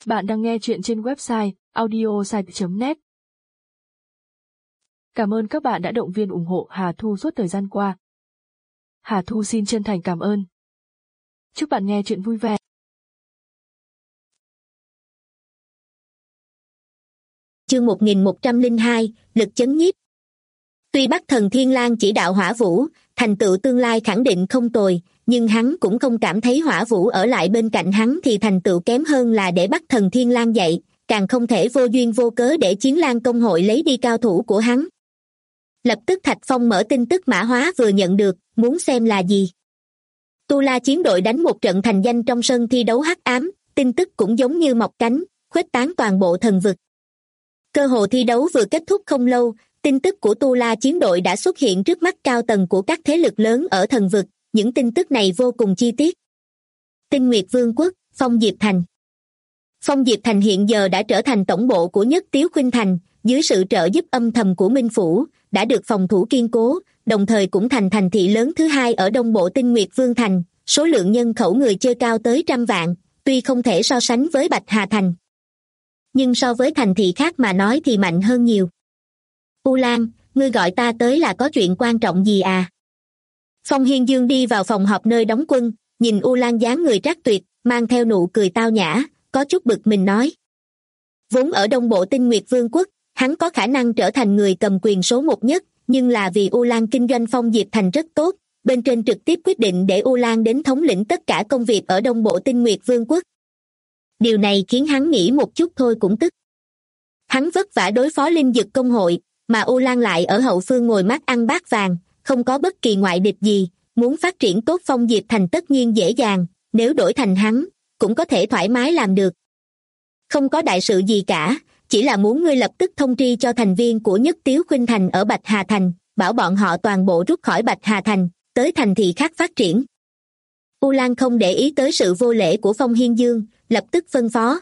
Bạn đang nghe chuyện trên website audiosite.net. Cảm ơn các bạn đã động viên ủng hộ Hà Thu suốt thời gian qua. Hà Thu xin chân thành cảm ơn. Chúc bạn nghe chuyện vui vẻ. Chương 1102, lực chấn nhiếp. Tuy Bắc Thần Thiên Lang chỉ đạo Hỏa Vũ, thành tựu tương lai khẳng định không tồi, nhưng hắn cũng không cảm thấy Hỏa Vũ ở lại bên cạnh hắn thì thành tựu kém hơn là để Bắc Thần Thiên Lang dạy, càng không thể vô duyên vô cớ để Chiến Lang công hội lấy đi cao thủ của hắn. Lập tức Thạch Phong mở tin tức mã hóa vừa nhận được, muốn xem là gì. Tu La chiến đội đánh một trận thành danh trong sân thi đấu hắc ám, tin tức cũng giống như mọc cánh, khuếch tán toàn bộ thần vực. Cơ hội thi đấu vừa kết thúc không lâu, tin tức của Tu La chiến đội đã xuất hiện trước mắt cao tầng của các thế lực lớn ở thần vực, những tin tức này vô cùng chi tiết. Tinh Nguyệt Vương quốc, Phong Diệp Thành. Phong Diệp Thành hiện giờ đã trở thành tổng bộ của Nhất Tiếu Khuynh Thành, dưới sự trợ giúp âm thầm của Minh Phủ, đã được phòng thủ kiên cố, đồng thời cũng thành thành thị lớn thứ hai ở đông bộ Tinh Nguyệt Vương Thành, số lượng nhân khẩu người chơi cao tới 100 vạn, tuy không thể so sánh với Bạch Hà Thành. Nhưng so với thành thị khác mà nói thì mạnh hơn nhiều. U Lan, ngươi gọi ta tới là có chuyện quan trọng gì à? Phong Hiên Dương đi vào phòng họp nơi đóng quân, nhìn U Lan dáng người trác tuyệt, mang theo nụ cười tao nhã, có chút bực mình nói. Vốn ở đông bộ Tinh Nguyệt Vương quốc, hắn có khả năng trở thành người cầm quyền số một nhất, nhưng là vì U Lan kinh doanh Phong Diệp Thành rất tốt, bên trên trực tiếp quyết định để U Lan đến thống lĩnh tất cả công việc ở đông bộ Tinh Nguyệt Vương quốc. Điều này khiến hắn nghĩ một chút thôi cũng tức. Hắn vất vả đối phó linh dực công hội, mà U Lan lại ở hậu phương ngồi mắt ăn bát vàng, không có bất kỳ ngoại địch gì, muốn phát triển tốt Phong Diệp Thành tất nhiên dễ dàng, nếu đổi thành hắn, cũng có thể thoải mái làm được. Không có đại sự gì cả, chỉ là muốn ngươi lập tức thông tri cho thành viên của Nhất Tiếu Khuynh Thành ở Bạch Hà Thành, bảo bọn họ toàn bộ rút khỏi Bạch Hà Thành, tới thành thị khác phát triển. U Lan không để ý tới sự vô lễ của Phong Hiên Dương, lập tức phân phó.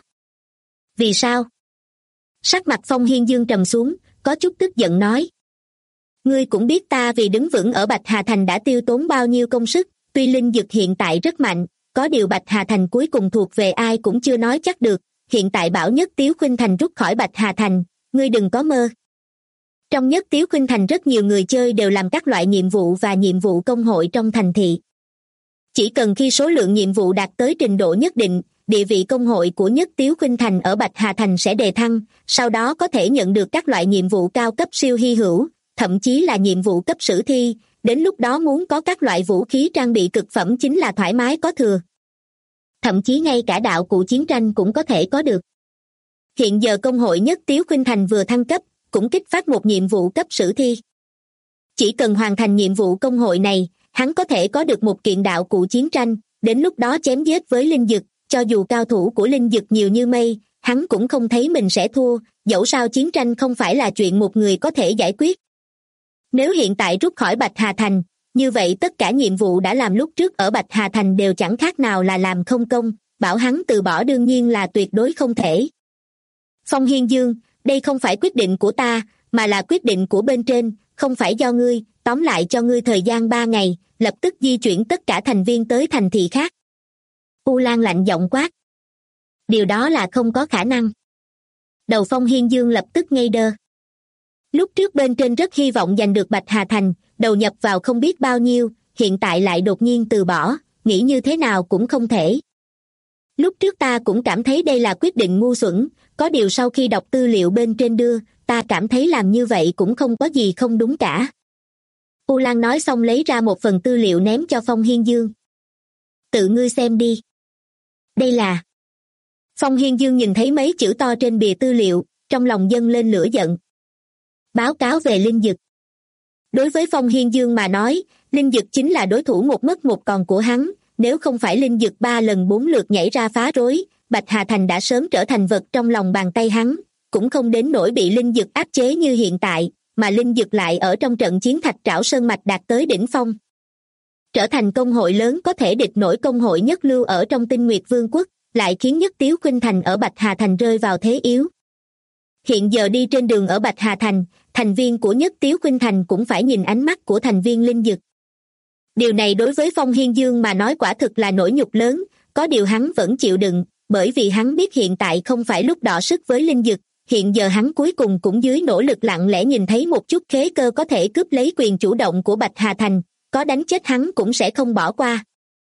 Vì sao? Sắc mặt Phong Hiên Dương trầm xuống, có chút tức giận nói. Ngươi cũng biết ta vì đứng vững ở Bạch Hà Thành đã tiêu tốn bao nhiêu công sức, tuy linh dực hiện tại rất mạnh, có điều Bạch Hà Thành cuối cùng thuộc về ai cũng chưa nói chắc được, hiện tại bảo Nhất Tiếu Khuynh Thành rút khỏi Bạch Hà Thành, ngươi đừng có mơ. Trong Nhất Tiếu Khuynh Thành rất nhiều người chơi đều làm các loại nhiệm vụ và nhiệm vụ công hội trong thành thị. Chỉ cần khi số lượng nhiệm vụ đạt tới trình độ nhất định, địa vị công hội của Nhất Tiếu Khuynh Thành ở Bạch Hà Thành sẽ đề thăng, sau đó có thể nhận được các loại nhiệm vụ cao cấp siêu hy hữu, thậm chí là nhiệm vụ cấp sử thi, đến lúc đó muốn có các loại vũ khí trang bị cực phẩm chính là thoải mái có thừa. Thậm chí ngay cả đạo cụ chiến tranh cũng có thể có được. Hiện giờ công hội Nhất Tiếu Khuynh Thành vừa thăng cấp, cũng kích phát một nhiệm vụ cấp sử thi. Chỉ cần hoàn thành nhiệm vụ công hội này, hắn có thể có được một kiện đạo cụ chiến tranh, đến lúc đó chém giết với linh dực, cho dù cao thủ của linh dực nhiều như mây, hắn cũng không thấy mình sẽ thua, dẫu sao chiến tranh không phải là chuyện một người có thể giải quyết. Nếu hiện tại rút khỏi Bạch Hà Thành, như vậy tất cả nhiệm vụ đã làm lúc trước ở Bạch Hà Thành đều chẳng khác nào là làm không công, bảo hắn từ bỏ đương nhiên là tuyệt đối không thể. Phong Hiên Dương, đây không phải quyết định của ta, mà là quyết định của bên trên, không phải do ngươi, tóm lại cho ngươi thời gian 3 ngày, lập tức di chuyển tất cả thành viên tới thành thị khác. U Lan lạnh giọng quát. Điều đó là không có khả năng. Đầu Phong Hiên Dương lập tức ngây đơ. Lúc trước bên trên rất hy vọng giành được Bạch Hà Thành, đầu nhập vào không biết bao nhiêu, hiện tại lại đột nhiên từ bỏ, nghĩ như thế nào cũng không thể. Lúc trước ta cũng cảm thấy đây là quyết định ngu xuẩn, có điều sau khi đọc tư liệu bên trên đưa, ta cảm thấy làm như vậy cũng không có gì không đúng cả. U Lan nói xong lấy ra một phần tư liệu ném cho Phong Hiên Dương. Tự ngươi xem đi. Đây là... Phong Hiên Dương nhìn thấy mấy chữ to trên bìa tư liệu, trong lòng dâng lên lửa giận. Báo cáo về linh dực. Đối với Phong Hiên Dương mà nói, linh dực chính là đối thủ một mất một còn của hắn, nếu không phải linh dực 3 lần 4 lượt nhảy ra phá rối, Bạch Hà Thành đã sớm trở thành vật trong lòng bàn tay hắn, cũng không đến nỗi bị linh dực áp chế như hiện tại, mà linh dực lại ở trong trận chiến Thạch Trảo Sơn Mạch đạt tới đỉnh phong. Trở thành công hội lớn có thể địch nổi công hội nhất lưu ở trong Tinh Nguyệt Vương quốc, lại khiến Nhất Tiếu Khuynh Thành ở Bạch Hà Thành rơi vào thế yếu. Hiện giờ đi trên đường ở Bạch Hà Thành, thành viên của Nhất Tiếu Khuynh Thành cũng phải nhìn ánh mắt của thành viên linh dực. Điều này đối với Phong Hiên Dương mà nói quả thực là nỗi nhục lớn, có điều hắn vẫn chịu đựng, bởi vì hắn biết hiện tại không phải lúc đọ sức với linh dực, hiện giờ hắn cuối cùng cũng dưới nỗ lực lặng lẽ nhìn thấy một chút khế cơ có thể cướp lấy quyền chủ động của Bạch Hà Thành, có đánh chết hắn cũng sẽ không bỏ qua.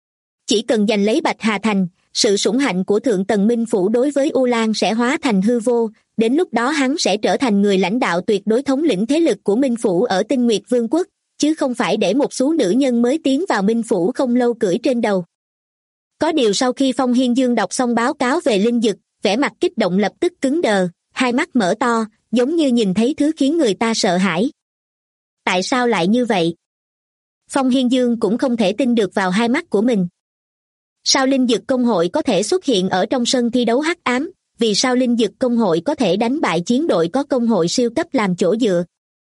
Chỉ cần giành lấy Bạch Hà Thành, sự sủng hạnh của Thượng Tầng Minh Phủ đối với U Lan sẽ hóa thành hư vô, đến lúc đó hắn sẽ trở thành người lãnh đạo tuyệt đối thống lĩnh thế lực của Minh Phủ ở Tinh Nguyệt Vương quốc, chứ không phải để một số nữ nhân mới tiến vào Minh Phủ không lâu cưỡi trên đầu. Có điều sau khi Phong Hiên Dương đọc xong báo cáo về linh dực, vẻ mặt kích động lập tức cứng đờ, hai mắt mở to, giống như nhìn thấy thứ khiến người ta sợ hãi. Tại sao lại như vậy? Phong Hiên Dương cũng không thể tin được vào hai mắt của mình. Sao linh dực công hội có thể xuất hiện ở trong sân thi đấu hắc ám? Vì sao linh dực công hội có thể đánh bại chiến đội có công hội siêu cấp làm chỗ dựa?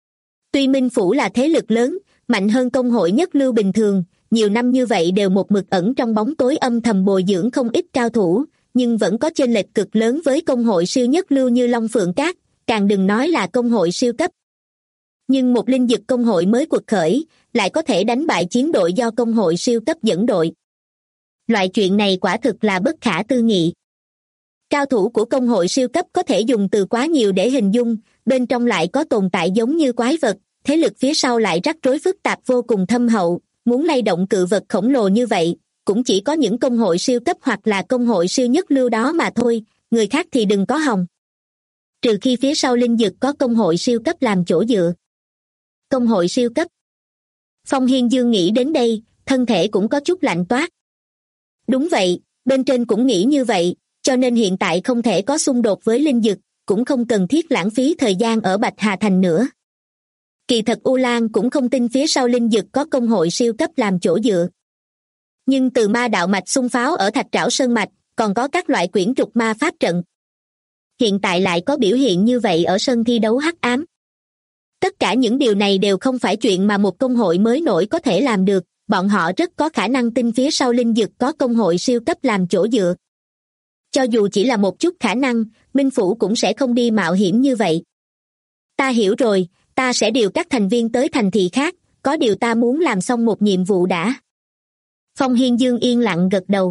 Tuy Minh Phủ là thế lực lớn, mạnh hơn công hội nhất lưu bình thường, nhiều năm như vậy đều một mực ẩn trong bóng tối âm thầm bồi dưỡng không ít cao thủ, nhưng vẫn có chênh lệch cực lớn với công hội siêu nhất lưu như Long Phượng Các, càng đừng nói là công hội siêu cấp. Nhưng một linh dực công hội mới quật khởi, lại có thể đánh bại chiến đội do công hội siêu cấp dẫn đội. Loại chuyện này quả thực là bất khả tư nghị. Cao thủ của công hội siêu cấp có thể dùng từ quá nhiều để hình dung, bên trong lại có tồn tại giống như quái vật, thế lực phía sau lại rắc rối phức tạp vô cùng thâm hậu, muốn lay động cự vật khổng lồ như vậy, cũng chỉ có những công hội siêu cấp hoặc là công hội siêu nhất lưu đó mà thôi, người khác thì đừng có hòng. Trừ khi phía sau linh dực có công hội siêu cấp làm chỗ dựa. Công hội siêu cấp. Phong Hiên Dương nghĩ đến đây, thân thể cũng có chút lạnh toát. Đúng vậy, bên trên cũng nghĩ như vậy, cho nên hiện tại không thể có xung đột với linh dực, cũng không cần thiết lãng phí thời gian ở Bạch Hà Thành nữa. Kỳ thật U Lan cũng không tin phía sau linh dực có công hội siêu cấp làm chỗ dựa. Nhưng từ ma đạo mạch xung pháo ở Thạch Trảo Sơn Mạch, còn có các loại quyển trục ma pháp trận. Hiện tại lại có biểu hiện như vậy ở sân thi đấu hắc ám. Tất cả những điều này đều không phải chuyện mà một công hội mới nổi có thể làm được, bọn họ rất có khả năng tin phía sau linh dực có công hội siêu cấp làm chỗ dựa. Cho dù chỉ là một chút khả năng, Minh Phủ cũng sẽ không đi mạo hiểm như vậy. Ta hiểu rồi, ta sẽ điều các thành viên tới thành thị khác, có điều ta muốn làm xong một nhiệm vụ đã. Phong Hiên Dương yên lặng gật đầu.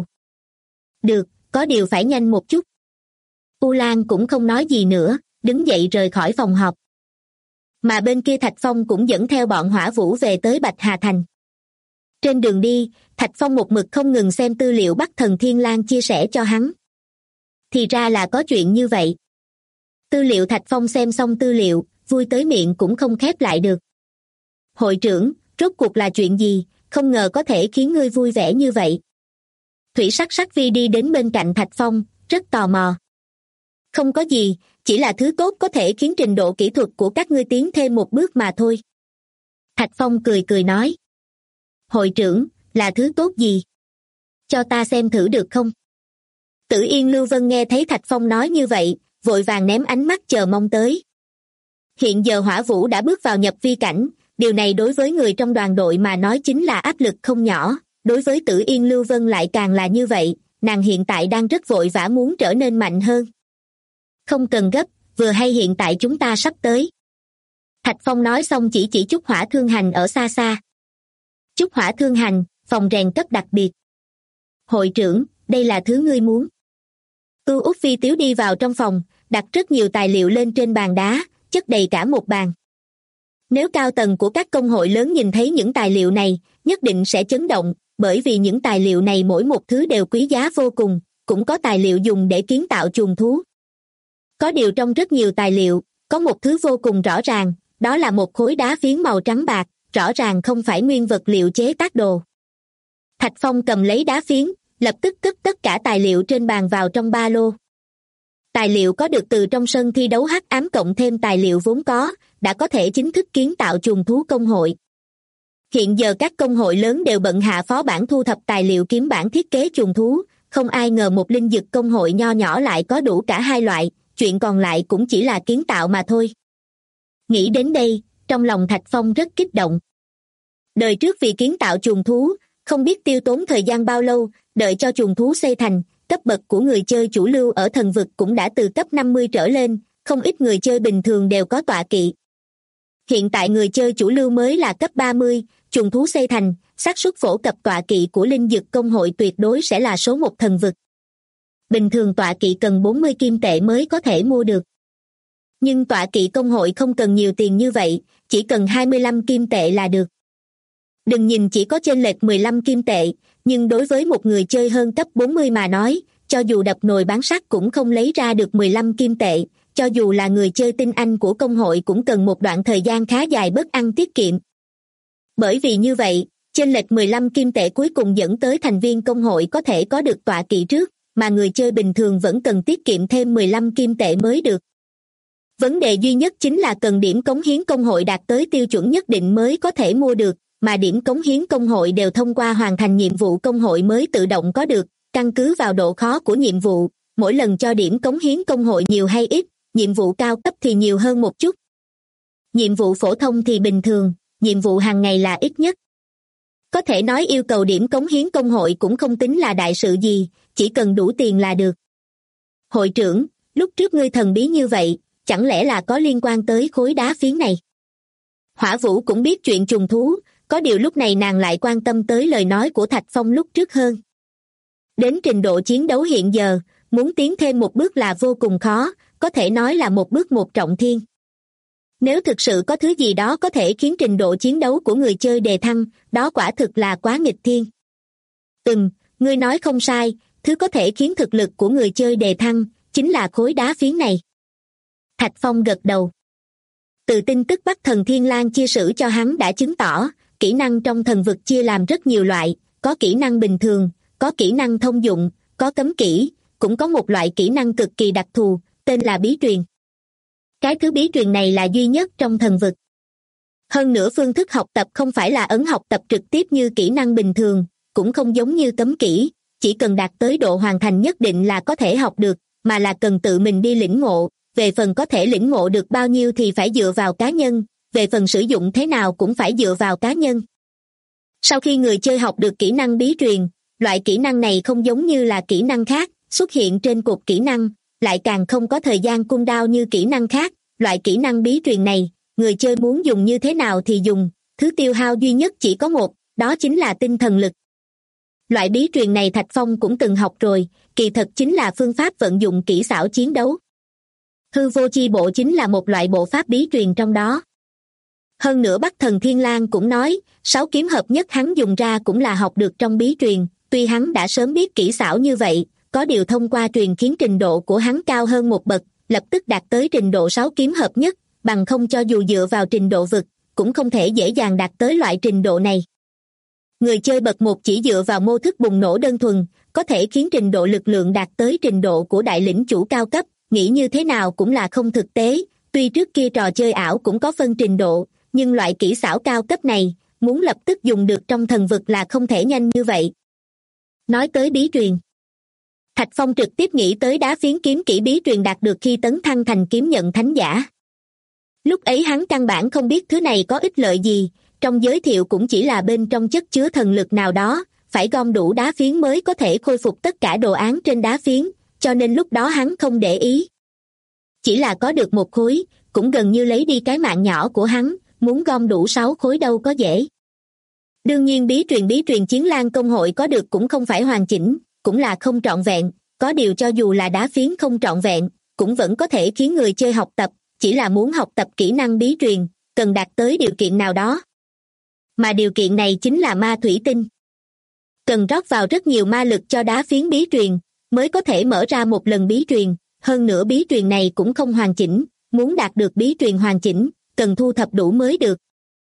Được, có điều phải nhanh một chút. U Lan cũng không nói gì nữa, đứng dậy rời khỏi phòng họp. Mà bên kia Thạch Phong cũng dẫn theo bọn Hỏa Vũ về tới Bạch Hà Thành. Trên đường đi, Thạch Phong một mực không ngừng xem tư liệu Bắc Thần Thiên Lang chia sẻ cho hắn. Thì ra là có chuyện như vậy. Tư liệu Thạch Phong xem xong tư liệu, vui tới miệng cũng không khép lại được. Hội trưởng, rốt cuộc là chuyện gì, không ngờ có thể khiến ngươi vui vẻ như vậy. Thủy Sắc Sắc Vi đi đến bên cạnh Thạch Phong, rất tò mò. Không có gì, chỉ là thứ tốt có thể khiến trình độ kỹ thuật của các ngươi tiến thêm một bước mà thôi. Thạch Phong cười cười nói. Hội trưởng, là thứ tốt gì? Cho ta xem thử được không? Tử Yên Lưu Vân nghe thấy Thạch Phong nói như vậy, vội vàng ném ánh mắt chờ mong tới. Hiện giờ Hỏa Vũ đã bước vào nhập vi cảnh, điều này đối với người trong đoàn đội mà nói chính là áp lực không nhỏ, đối với Tử Yên Lưu Vân lại càng là như vậy, nàng hiện tại đang rất vội vã muốn trở nên mạnh hơn. Không cần gấp, vừa hay hiện tại chúng ta sắp tới. Thạch Phong nói xong chỉ Trúc Hỏa Thương Hành ở xa xa. Trúc Hỏa Thương Hành, phòng rèn cấp đặc biệt. Hội trưởng, đây là thứ ngươi muốn. Út Phi Tiếu đi vào trong phòng, đặt rất nhiều tài liệu lên trên bàn đá, chất đầy cả một bàn. Nếu cao tầng của các công hội lớn nhìn thấy những tài liệu này, nhất định sẽ chấn động, bởi vì những tài liệu này mỗi một thứ đều quý giá vô cùng, cũng có tài liệu dùng để kiến tạo chuồng thú. Có điều trong rất nhiều tài liệu, có một thứ vô cùng rõ ràng, đó là một khối đá phiến màu trắng bạc, rõ ràng không phải nguyên vật liệu chế tác đồ. Thạch Phong cầm lấy đá phiến, lập tức cất tất cả tài liệu trên bàn vào trong ba lô. Tài liệu có được từ trong sân thi đấu hắc ám cộng thêm tài liệu vốn có, đã có thể chính thức kiến tạo chuồng thú công hội. Hiện giờ các công hội lớn đều bận hạ phó bản thu thập tài liệu kiếm bản thiết kế chuồng thú, không ai ngờ một linh dực công hội nho nhỏ lại có đủ cả hai loại, chuyện còn lại cũng chỉ là kiến tạo mà thôi. Nghĩ đến đây, trong lòng Thạch Phong rất kích động. Đời trước vì kiến tạo chuồng thú, không biết tiêu tốn thời gian bao lâu, đợi cho chuồng thú xây thành, cấp bậc của người chơi chủ lưu ở thần vực cũng đã từ cấp 50 trở lên, không ít người chơi bình thường đều có tọa kỵ. Hiện tại người chơi chủ lưu mới là cấp 30, chuồng thú xây thành, xác suất phổ cập tọa kỵ của linh dực công hội tuyệt đối sẽ là số một thần vực. bình thường tọa kỵ cần 40 kim tệ mới có thể mua được. Nhưng tọa kỵ công hội không cần nhiều tiền như vậy, chỉ cần 25 kim tệ là được. Đừng nhìn chỉ có chênh lệch 15 kim tệ, nhưng đối với một người chơi hơn cấp 40 mà nói, cho dù đập nồi bán sắt cũng không lấy ra được 15 kim tệ, cho dù là người chơi tinh anh của công hội cũng cần một đoạn thời gian khá dài bớt ăn tiết kiệm. Bởi vì như vậy, chênh lệch 15 kim tệ cuối cùng dẫn tới thành viên công hội có thể có được tọa kỵ trước, mà người chơi bình thường vẫn cần tiết kiệm thêm 15 kim tệ mới được. Vấn đề duy nhất chính là cần điểm cống hiến công hội đạt tới tiêu chuẩn nhất định mới có thể mua được, mà điểm cống hiến công hội đều thông qua hoàn thành nhiệm vụ công hội mới tự động có được, căn cứ vào độ khó của nhiệm vụ, mỗi lần cho điểm cống hiến công hội nhiều hay ít, nhiệm vụ cao cấp thì nhiều hơn một chút. Nhiệm vụ phổ thông thì bình thường, nhiệm vụ hàng ngày là ít nhất. Có thể nói yêu cầu điểm cống hiến công hội cũng không tính là đại sự gì, chỉ cần đủ tiền là được. Hội trưởng, lúc trước ngươi thần bí như vậy, chẳng lẽ là có liên quan tới khối đá phiến này? Hỏa Vũ cũng biết chuyện trùng thú, có điều lúc này nàng lại quan tâm tới lời nói của Thạch Phong lúc trước hơn. Đến trình độ chiến đấu hiện giờ, muốn tiến thêm một bước là vô cùng khó, có thể nói là một bước một trọng thiên. Nếu thực sự có thứ gì đó có thể khiến trình độ chiến đấu của người chơi đề thăng, đó quả thực là quá nghịch thiên. Ngươi nói không sai, thứ có thể khiến thực lực của người chơi đề thăng, chính là khối đá phiến này. Thạch Phong gật đầu. Từ tin tức Bắc Thần Thiên Lang chia sẻ cho hắn đã chứng tỏ, kỹ năng trong thần vực chia làm rất nhiều loại, có kỹ năng bình thường, có kỹ năng thông dụng, có cấm kỹ, cũng có một loại kỹ năng cực kỳ đặc thù, tên là bí truyền. Cái thứ bí truyền này là duy nhất trong thần vực. Hơn nữa phương thức học tập không phải là ấn học tập trực tiếp như kỹ năng bình thường, cũng không giống như cấm kỹ, chỉ cần đạt tới độ hoàn thành nhất định là có thể học được, mà là cần tự mình đi lĩnh ngộ, về phần có thể lĩnh ngộ được bao nhiêu thì phải dựa vào cá nhân, về phần sử dụng thế nào cũng phải dựa vào cá nhân. Sau khi người chơi học được kỹ năng bí truyền, loại kỹ năng này không giống như là kỹ năng khác, xuất hiện trên cột kỹ năng, lại càng không có thời gian cooldown như kỹ năng khác, loại kỹ năng bí truyền này, người chơi muốn dùng như thế nào thì dùng, thứ tiêu hao duy nhất chỉ có một, đó chính là tinh thần lực. Loại bí truyền này Thạch Phong cũng từng học rồi, kỳ thật chính là phương pháp vận dụng kỹ xảo chiến đấu. Hư vô chi bộ chính là một loại bộ pháp bí truyền trong đó. Hơn nữa Bắc Thần Thiên Lang cũng nói, 6 kiếm hợp nhất hắn dùng ra cũng là học được trong bí truyền, tuy hắn đã sớm biết kỹ xảo như vậy, có điều thông qua truyền khiến trình độ của hắn cao hơn một bậc, lập tức đạt tới trình độ 6 kiếm hợp nhất, bằng không cho dù dựa vào trình độ vực, cũng không thể dễ dàng đạt tới loại trình độ này. Người chơi bậc 1 chỉ dựa vào mô thức bùng nổ đơn thuần, có thể khiến trình độ lực lượng đạt tới trình độ của đại lĩnh chủ cao cấp, nghĩ như thế nào cũng là không thực tế, tuy trước kia trò chơi ảo cũng có phân trình độ, nhưng loại kỹ xảo cao cấp này, muốn lập tức dùng được trong thần vực là không thể nhanh như vậy. Nói tới bí truyền, Thạch Phong trực tiếp nghĩ tới đá phiến kiếm kỹ bí truyền đạt được khi tấn thăng thành kiếm nhận thánh giả. Lúc ấy hắn căn bản không biết thứ này có ích lợi gì, trong giới thiệu cũng chỉ là bên trong chất chứa thần lực nào đó, phải gom đủ đá phiến mới có thể khôi phục tất cả đồ án trên đá phiến, cho nên lúc đó hắn không để ý. Chỉ là có được một khối, cũng gần như lấy đi cái mạng nhỏ của hắn, muốn gom đủ 6 khối đâu có dễ. Đương nhiên bí truyền Chiến Lang công hội có được cũng không phải hoàn chỉnh, cũng là không trọn vẹn, có điều cho dù là đá phiến không trọn vẹn, cũng vẫn có thể khiến người chơi học tập, chỉ là muốn học tập kỹ năng bí truyền, cần đạt tới điều kiện nào đó. Mà điều kiện này chính là ma thủy tinh. Cần rót vào rất nhiều ma lực cho đá phiến bí truyền, mới có thể mở ra một lần bí truyền, hơn nữa bí truyền này cũng không hoàn chỉnh, muốn đạt được bí truyền hoàn chỉnh, cần thu thập đủ mới được.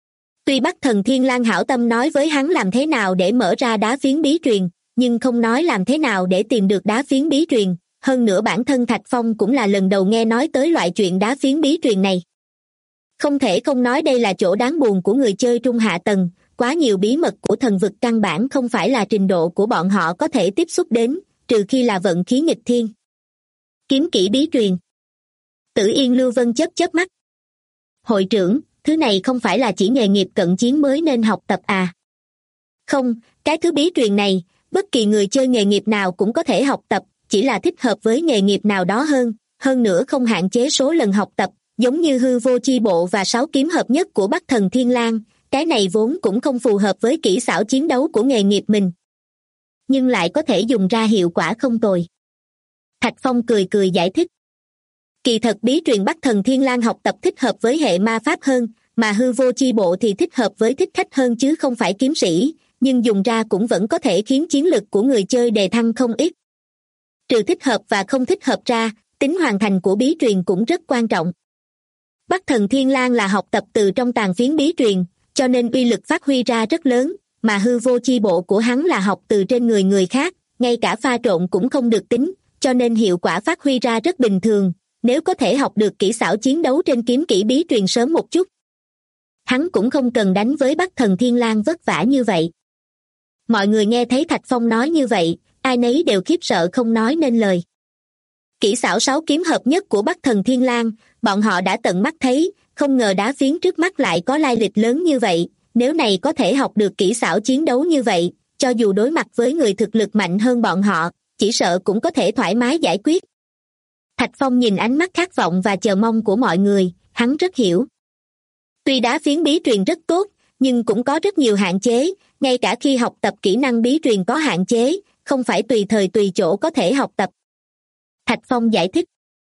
Tuy Bắc Thần Thiên Lang hảo tâm nói với hắn làm thế nào để mở ra đá phiến bí truyền, nhưng không nói làm thế nào để tìm được đá phiến bí truyền, hơn nữa bản thân Thạch Phong cũng là lần đầu nghe nói tới loại chuyện đá phiến bí truyền này. Không thể không nói đây là chỗ đáng buồn của người chơi trung hạ tầng, quá nhiều bí mật của thần vực căn bản không phải là trình độ của bọn họ có thể tiếp xúc đến, trừ khi là vận khí nghịch thiên. Kiếm kỹ bí truyền. Tử Yên Lưu Vân chớp chớp mắt. Hội trưởng, thứ này không phải là chỉ nghề nghiệp cận chiến mới nên học tập à? Không, cái thứ bí truyền này, bất kỳ người chơi nghề nghiệp nào cũng có thể học tập, chỉ là thích hợp với nghề nghiệp nào đó hơn nữa không hạn chế số lần học tập, giống như hư vô chi bộ và 6 kiếm hợp nhất của Bắc Thần Thiên Lang, cái này vốn cũng không phù hợp với kỹ xảo chiến đấu của nghề nghiệp mình. Nhưng lại có thể dùng ra hiệu quả không tồi. Thạch Phong cười cười giải thích. Kỳ thật bí truyền Bắc Thần Thiên Lang học tập thích hợp với hệ ma pháp hơn, mà hư vô chi bộ thì thích hợp với thích khách hơn chứ không phải kiếm sĩ, nhưng dùng ra cũng vẫn có thể khiến chiến lực của người chơi đề thăng không ít. Trừ thích hợp và không thích hợp ra, tính hoàn thành của bí truyền cũng rất quan trọng. Bắc Thần Thiên Lang là học tập từ trong tàn phiến bí truyền, cho nên uy lực phát huy ra rất lớn, mà hư vô chi bộ của hắn là học từ trên người người khác, ngay cả pha trộn cũng không được tính, cho nên hiệu quả phát huy ra rất bình thường, nếu có thể học được kỹ xảo chiến đấu trên kiếm kỹ bí truyền sớm một chút. Hắn cũng không cần đánh với Bắc Thần Thiên Lang vất vả như vậy. Mọi người nghe thấy Thạch Phong nói như vậy, ai nấy đều khiếp sợ không nói nên lời. Kỹ xảo 6 kiếm hợp nhất của Bắc Thần Thiên Lang, bọn họ đã tận mắt thấy, không ngờ đá phiến trước mắt lại có lai lịch lớn như vậy, nếu này có thể học được kỹ xảo chiến đấu như vậy, cho dù đối mặt với người thực lực mạnh hơn bọn họ, chỉ sợ cũng có thể thoải mái giải quyết. Thạch Phong nhìn ánh mắt khát vọng và chờ mong của mọi người, hắn rất hiểu. Tuy đá phiến bí truyền rất tốt, nhưng cũng có rất nhiều hạn chế, ngay cả khi học tập kỹ năng bí truyền có hạn chế, không phải tùy thời tùy chỗ có thể học tập. Thạch Phong giải thích.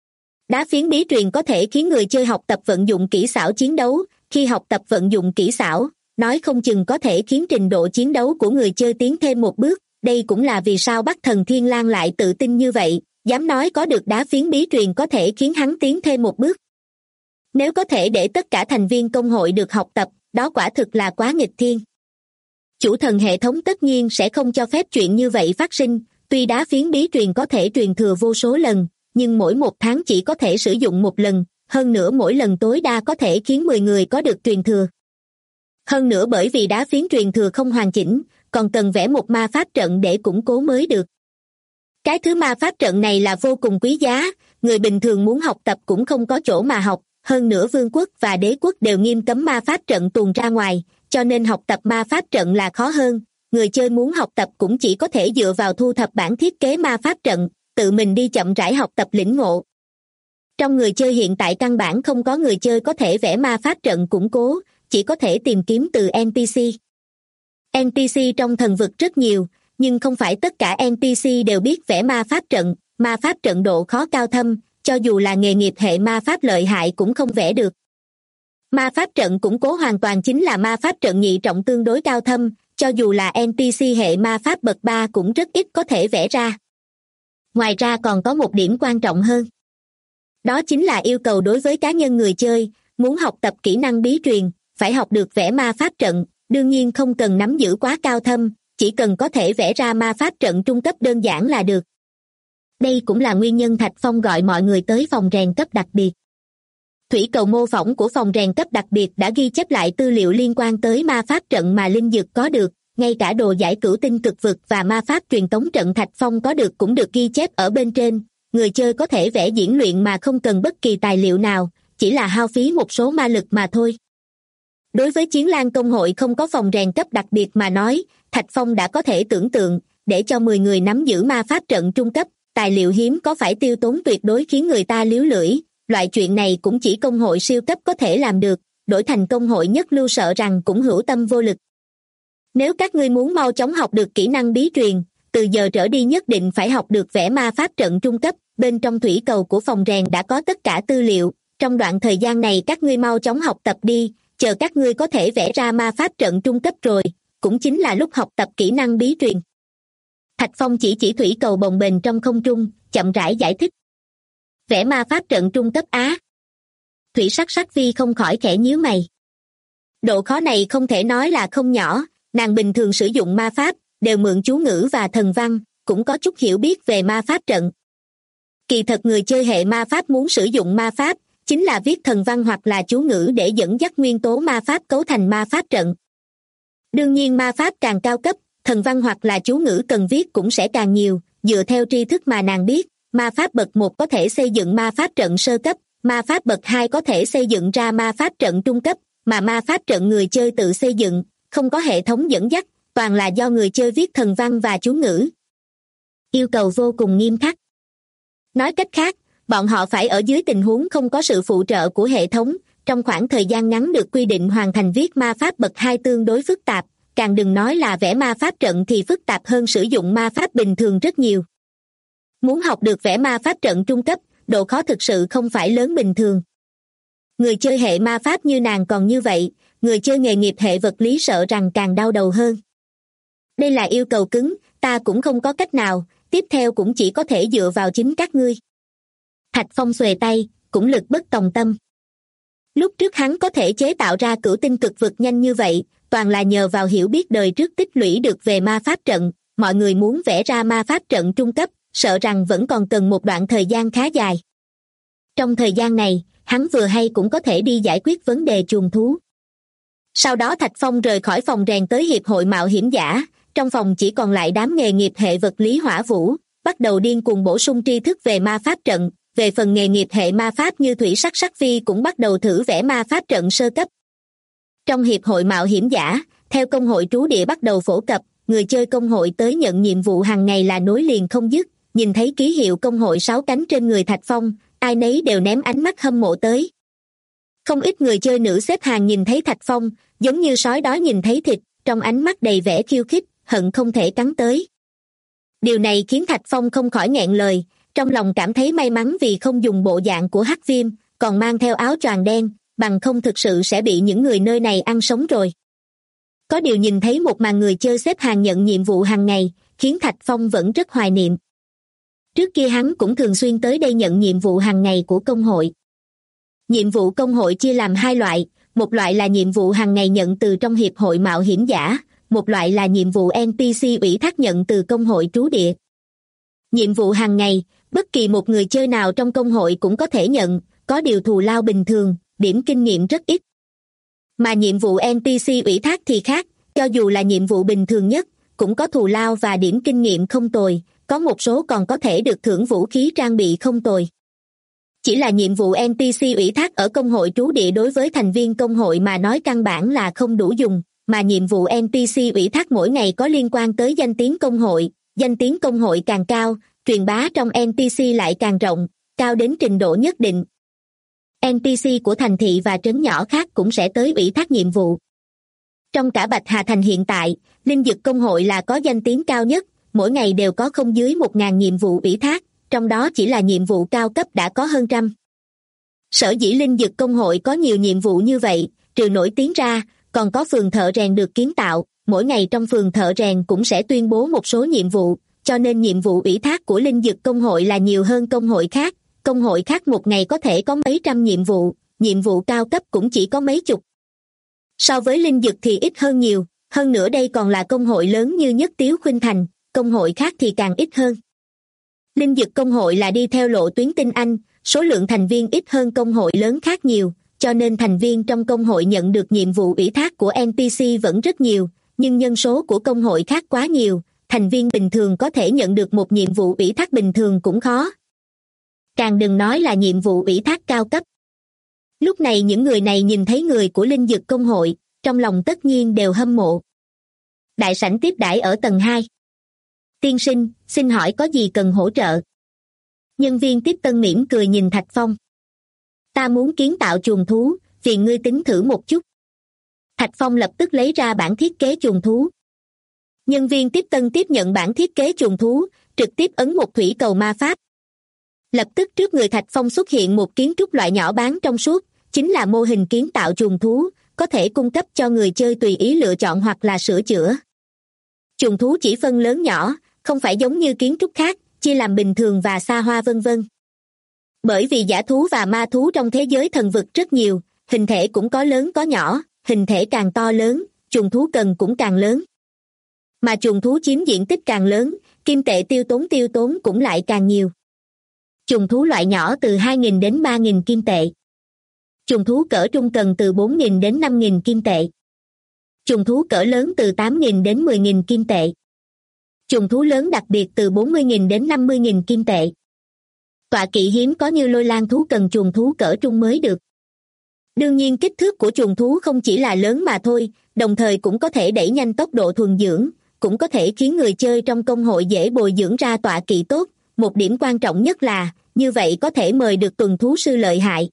Đá phiến bí truyền có thể khiến người chơi học tập vận dụng kỹ xảo chiến đấu, khi học tập vận dụng kỹ xảo, nói không chừng có thể khiến trình độ chiến đấu của người chơi tiến thêm một bước, đây cũng là vì sao Bắc Thần Thiên Lang lại tự tin như vậy, dám nói có được đá phiến bí truyền có thể khiến hắn tiến thêm một bước. Nếu có thể để tất cả thành viên công hội được học tập, đó quả thực là quá nghịch thiên. Chủ thần hệ thống tất nhiên sẽ không cho phép chuyện như vậy phát sinh, tuy đá phiến bí truyền có thể truyền thừa vô số lần, nhưng mỗi một tháng chỉ có thể sử dụng một lần, hơn nữa mỗi lần tối đa có thể khiến 10 người có được truyền thừa. Hơn nữa bởi vì đá phiến truyền thừa không hoàn chỉnh, còn cần vẽ một ma pháp trận để củng cố mới được. Cái thứ ma pháp trận này là vô cùng quý giá, người bình thường muốn học tập cũng không có chỗ mà học, hơn nữa vương quốc và đế quốc đều nghiêm cấm ma pháp trận tuồn ra ngoài, cho nên học tập ma pháp trận là khó hơn, người chơi muốn học tập cũng chỉ có thể dựa vào thu thập bản thiết kế ma pháp trận, tự mình đi chậm rãi học tập lĩnh ngộ. Trong người chơi hiện tại căn bản không có người chơi có thể vẽ ma pháp trận củng cố, chỉ có thể tìm kiếm từ NPC. NPC trong thần vực rất nhiều, nhưng không phải tất cả NPC đều biết vẽ ma pháp trận độ khó cao thâm, cho dù là nghề nghiệp hệ ma pháp lợi hại cũng không vẽ được. Ma pháp trận củng cố hoàn toàn chính là ma pháp trận nhị trọng tương đối cao thâm, cho dù là NPC hệ ma pháp bậc 3 cũng rất ít có thể vẽ ra. Ngoài ra còn có một điểm quan trọng hơn. Đó chính là yêu cầu đối với cá nhân người chơi, muốn học tập kỹ năng bí truyền, phải học được vẽ ma pháp trận, đương nhiên không cần nắm giữ quá cao thâm, chỉ cần có thể vẽ ra ma pháp trận trung cấp đơn giản là được. Đây cũng là nguyên nhân Thạch Phong gọi mọi người tới phòng rèn cấp đặc biệt. Thủy cầu mô phỏng của phòng rèn cấp đặc biệt đã ghi chép lại tư liệu liên quan tới ma pháp trận mà Linh Dược có được, ngay cả đồ giải cửu tinh cực vực và ma pháp truyền tống trận Thạch Phong có được cũng được ghi chép ở bên trên. Người chơi có thể vẽ diễn luyện mà không cần bất kỳ tài liệu nào, chỉ là hao phí một số ma lực mà thôi. Đối với Chiến Lang công hội không có phòng rèn cấp đặc biệt mà nói, Thạch Phong đã có thể tưởng tượng, để cho 10 người nắm giữ ma pháp trận trung cấp, tài liệu hiếm có phải tiêu tốn tuyệt đối khiến người ta líu lưỡi, loại chuyện này cũng chỉ công hội siêu cấp có thể làm được, đổi thành công hội nhất lưu sợ rằng cũng hữu tâm vô lực. Nếu các ngươi muốn mau chóng học được kỹ năng bí truyền, từ giờ trở đi nhất định phải học được vẽ ma pháp trận trung cấp, bên trong thủy cầu của phòng rèn đã có tất cả tư liệu, trong đoạn thời gian này các ngươi mau chóng học tập đi, chờ các ngươi có thể vẽ ra ma pháp trận trung cấp rồi, cũng chính là lúc học tập kỹ năng bí truyền. Thạch Phong chỉ thủy cầu bồng bềnh trong không trung, chậm rãi giải thích. Vẽ ma pháp trận trung cấp á. Thủy Sắc Vi không khỏi khẽ nhíu mày. Độ khó này không thể nói là không nhỏ, nàng bình thường sử dụng ma pháp, đều mượn chú ngữ và thần văn, cũng có chút hiểu biết về ma pháp trận. Kỳ thật người chơi hệ ma pháp muốn sử dụng ma pháp, chính là viết thần văn hoặc là chú ngữ để dẫn dắt nguyên tố ma pháp cấu thành ma pháp trận. Đương nhiên ma pháp càng cao cấp, thần văn hoặc là chú ngữ cần viết cũng sẽ càng nhiều, dựa theo tri thức mà nàng biết, ma pháp bậc 1 có thể xây dựng ma pháp trận sơ cấp, ma pháp bậc 2 có thể xây dựng ra ma pháp trận trung cấp, mà ma pháp trận người chơi tự xây dựng, không có hệ thống dẫn dắt, toàn là do người chơi viết thần văn và chú ngữ. Yêu cầu vô cùng nghiêm khắc. Nói cách khác, bọn họ phải ở dưới tình huống không có sự phụ trợ của hệ thống, trong khoảng thời gian ngắn được quy định hoàn thành viết ma pháp bậc 2 tương đối phức tạp, càng đừng nói là vẽ ma pháp trận thì phức tạp hơn sử dụng ma pháp bình thường rất nhiều. Muốn học được vẽ ma pháp trận trung cấp, độ khó thực sự không phải lớn bình thường. Người chơi hệ ma pháp như nàng còn như vậy, người chơi nghề nghiệp hệ vật lý sợ rằng càng đau đầu hơn. Đây là yêu cầu cứng, ta cũng không có cách nào, tiếp theo cũng chỉ có thể dựa vào chính các ngươi. Thạch Phong xuề tay, cũng lực bất tòng tâm. Lúc trước hắn có thể chế tạo ra cửu tinh cực vực nhanh như vậy, toàn là nhờ vào hiểu biết đời trước tích lũy được về ma pháp trận. Mọi người muốn vẽ ra ma pháp trận trung cấp, sợ rằng vẫn còn cần một đoạn thời gian khá dài. Trong thời gian này, hắn vừa hay cũng có thể đi giải quyết vấn đề chuồng thú. Sau đó Thạch Phong rời khỏi phòng rèn tới hiệp hội mạo hiểm giả, trong phòng chỉ còn lại đám nghề nghiệp hệ vật lý hỏa vũ, bắt đầu điên cuồng bổ sung tri thức về ma pháp trận. Về phần nghề nghiệp hệ ma pháp như thủy sắc sắc phi cũng bắt đầu thử vẽ ma pháp trận sơ cấp. Trong hiệp hội mạo hiểm giả, theo công hội trú địa bắt đầu phổ cập, người chơi công hội tới nhận nhiệm vụ hàng ngày là nối liền không dứt. Nhìn thấy ký hiệu công hội 6 cánh trên người Thạch Phong, ai nấy đều ném ánh mắt hâm mộ tới. Không ít người chơi nữ xếp hàng nhìn thấy Thạch Phong, giống như sói đói nhìn thấy thịt, trong ánh mắt đầy vẻ khiêu khích, hận không thể cắn tới. Điều này khiến Thạch Phong không khỏi nghẹn lời, trong lòng cảm thấy may mắn vì không dùng bộ dạng của Hắc Viêm, còn mang theo áo choàng đen, bằng không thực sự sẽ bị những người nơi này ăn sống rồi. Có điều nhìn thấy một màn người chơi xếp hàng nhận nhiệm vụ hàng ngày, khiến Thạch Phong vẫn rất hoài niệm. Trước kia hắn cũng thường xuyên tới đây nhận nhiệm vụ hàng ngày của công hội. Nhiệm vụ công hội chia làm hai loại, một loại là nhiệm vụ hàng ngày nhận từ trong hiệp hội mạo hiểm giả, một loại là nhiệm vụ NPC ủy thác nhận từ công hội trú địa. Nhiệm vụ hàng ngày, bất kỳ một người chơi nào trong công hội cũng có thể nhận, có điều thù lao bình thường, điểm kinh nghiệm rất ít. Mà nhiệm vụ NPC ủy thác thì khác, cho dù là nhiệm vụ bình thường nhất, cũng có thù lao và điểm kinh nghiệm không tồi, có một số còn có thể được thưởng vũ khí trang bị không tồi. Chỉ là nhiệm vụ NPC ủy thác ở công hội trú địa đối với thành viên công hội mà nói căn bản là không đủ dùng, mà nhiệm vụ NPC ủy thác mỗi ngày có liên quan tới danh tiếng công hội càng cao, truyền bá trong NPC lại càng rộng, cao đến trình độ nhất định. NPC của thành thị và trấn nhỏ khác cũng sẽ tới ủy thác nhiệm vụ. Trong cả Bạch Hà Thành hiện tại, Linh Dực Công hội là có danh tiếng cao nhất, mỗi ngày đều có không dưới 1.000 nhiệm vụ ủy thác, trong đó chỉ là nhiệm vụ cao cấp đã có hơn trăm. Sở dĩ Linh Dực Công hội có nhiều nhiệm vụ như vậy, trừ nổi tiếng ra, còn có phường thợ rèn được kiến tạo, mỗi ngày trong phường thợ rèn cũng sẽ tuyên bố một số nhiệm vụ, cho nên nhiệm vụ ủy thác của Linh Dực Công hội là nhiều hơn công hội khác một ngày có thể có mấy trăm nhiệm vụ cao cấp cũng chỉ có mấy chục. So với Linh Dực thì ít hơn nhiều, hơn nữa đây còn là công hội lớn như Nhất Tiếu Khuynh Thành, công hội khác thì càng ít hơn. Linh Dực Công hội là đi theo lộ tuyến tinh anh, số lượng thành viên ít hơn công hội lớn khác nhiều, cho nên thành viên trong công hội nhận được nhiệm vụ ủy thác của NPC vẫn rất nhiều, nhưng nhân số của công hội khác quá nhiều, thành viên bình thường có thể nhận được một nhiệm vụ ủy thác bình thường cũng khó. Càng đừng nói là nhiệm vụ ủy thác cao cấp. Lúc này những người này nhìn thấy người của Linh Dực Công hội, trong lòng tất nhiên đều hâm mộ. Đại sảnh tiếp đãi ở tầng 2. Tiên sinh, xin hỏi có gì cần hỗ trợ? Nhân viên tiếp tân mỉm cười nhìn Thạch Phong. Ta muốn kiến tạo chuồng thú, phiền ngươi tính thử một chút. Thạch Phong lập tức lấy ra bản thiết kế chuồng thú. Nhân viên tiếp tân tiếp nhận bản thiết kế chuồng thú, trực tiếp ấn một thủy cầu ma pháp. Lập tức trước người Thạch Phong xuất hiện một kiến trúc loại nhỏ bán trong suốt, chính là mô hình kiến tạo chuồng thú, có thể cung cấp cho người chơi tùy ý lựa chọn hoặc là sửa chữa. Chuồng thú chỉ phân lớn nhỏ, không phải giống như kiến trúc khác, chia làm bình thường và xa hoa vân vân. Bởi vì dã thú và ma thú trong thế giới thần vực rất nhiều, hình thể cũng có lớn có nhỏ, hình thể càng to lớn, chuồng thú cần cũng càng lớn. Mà chuồng thú chiếm diện tích càng lớn, kim tệ tiêu tốn cũng lại càng nhiều. Chuồng thú loại nhỏ từ 2.000 đến 3.000 kim tệ. Chuồng thú cỡ trung cần từ 4.000 đến 5.000 kim tệ. Chuồng thú cỡ lớn từ 8.000 đến 10.000 kim tệ. Chuồng thú lớn đặc biệt từ 40.000 đến 50.000 kim tệ. Tọa kỵ hiếm có như lôi lang thú cần chuồng thú cỡ trung mới được. Đương nhiên kích thước của chuồng thú không chỉ là lớn mà thôi, đồng thời cũng có thể đẩy nhanh tốc độ thuần dưỡng, cũng có thể khiến người chơi trong công hội dễ bồi dưỡng ra tọa kỵ tốt. Một điểm quan trọng nhất là, như vậy có thể mời được tuần thú sư lợi hại.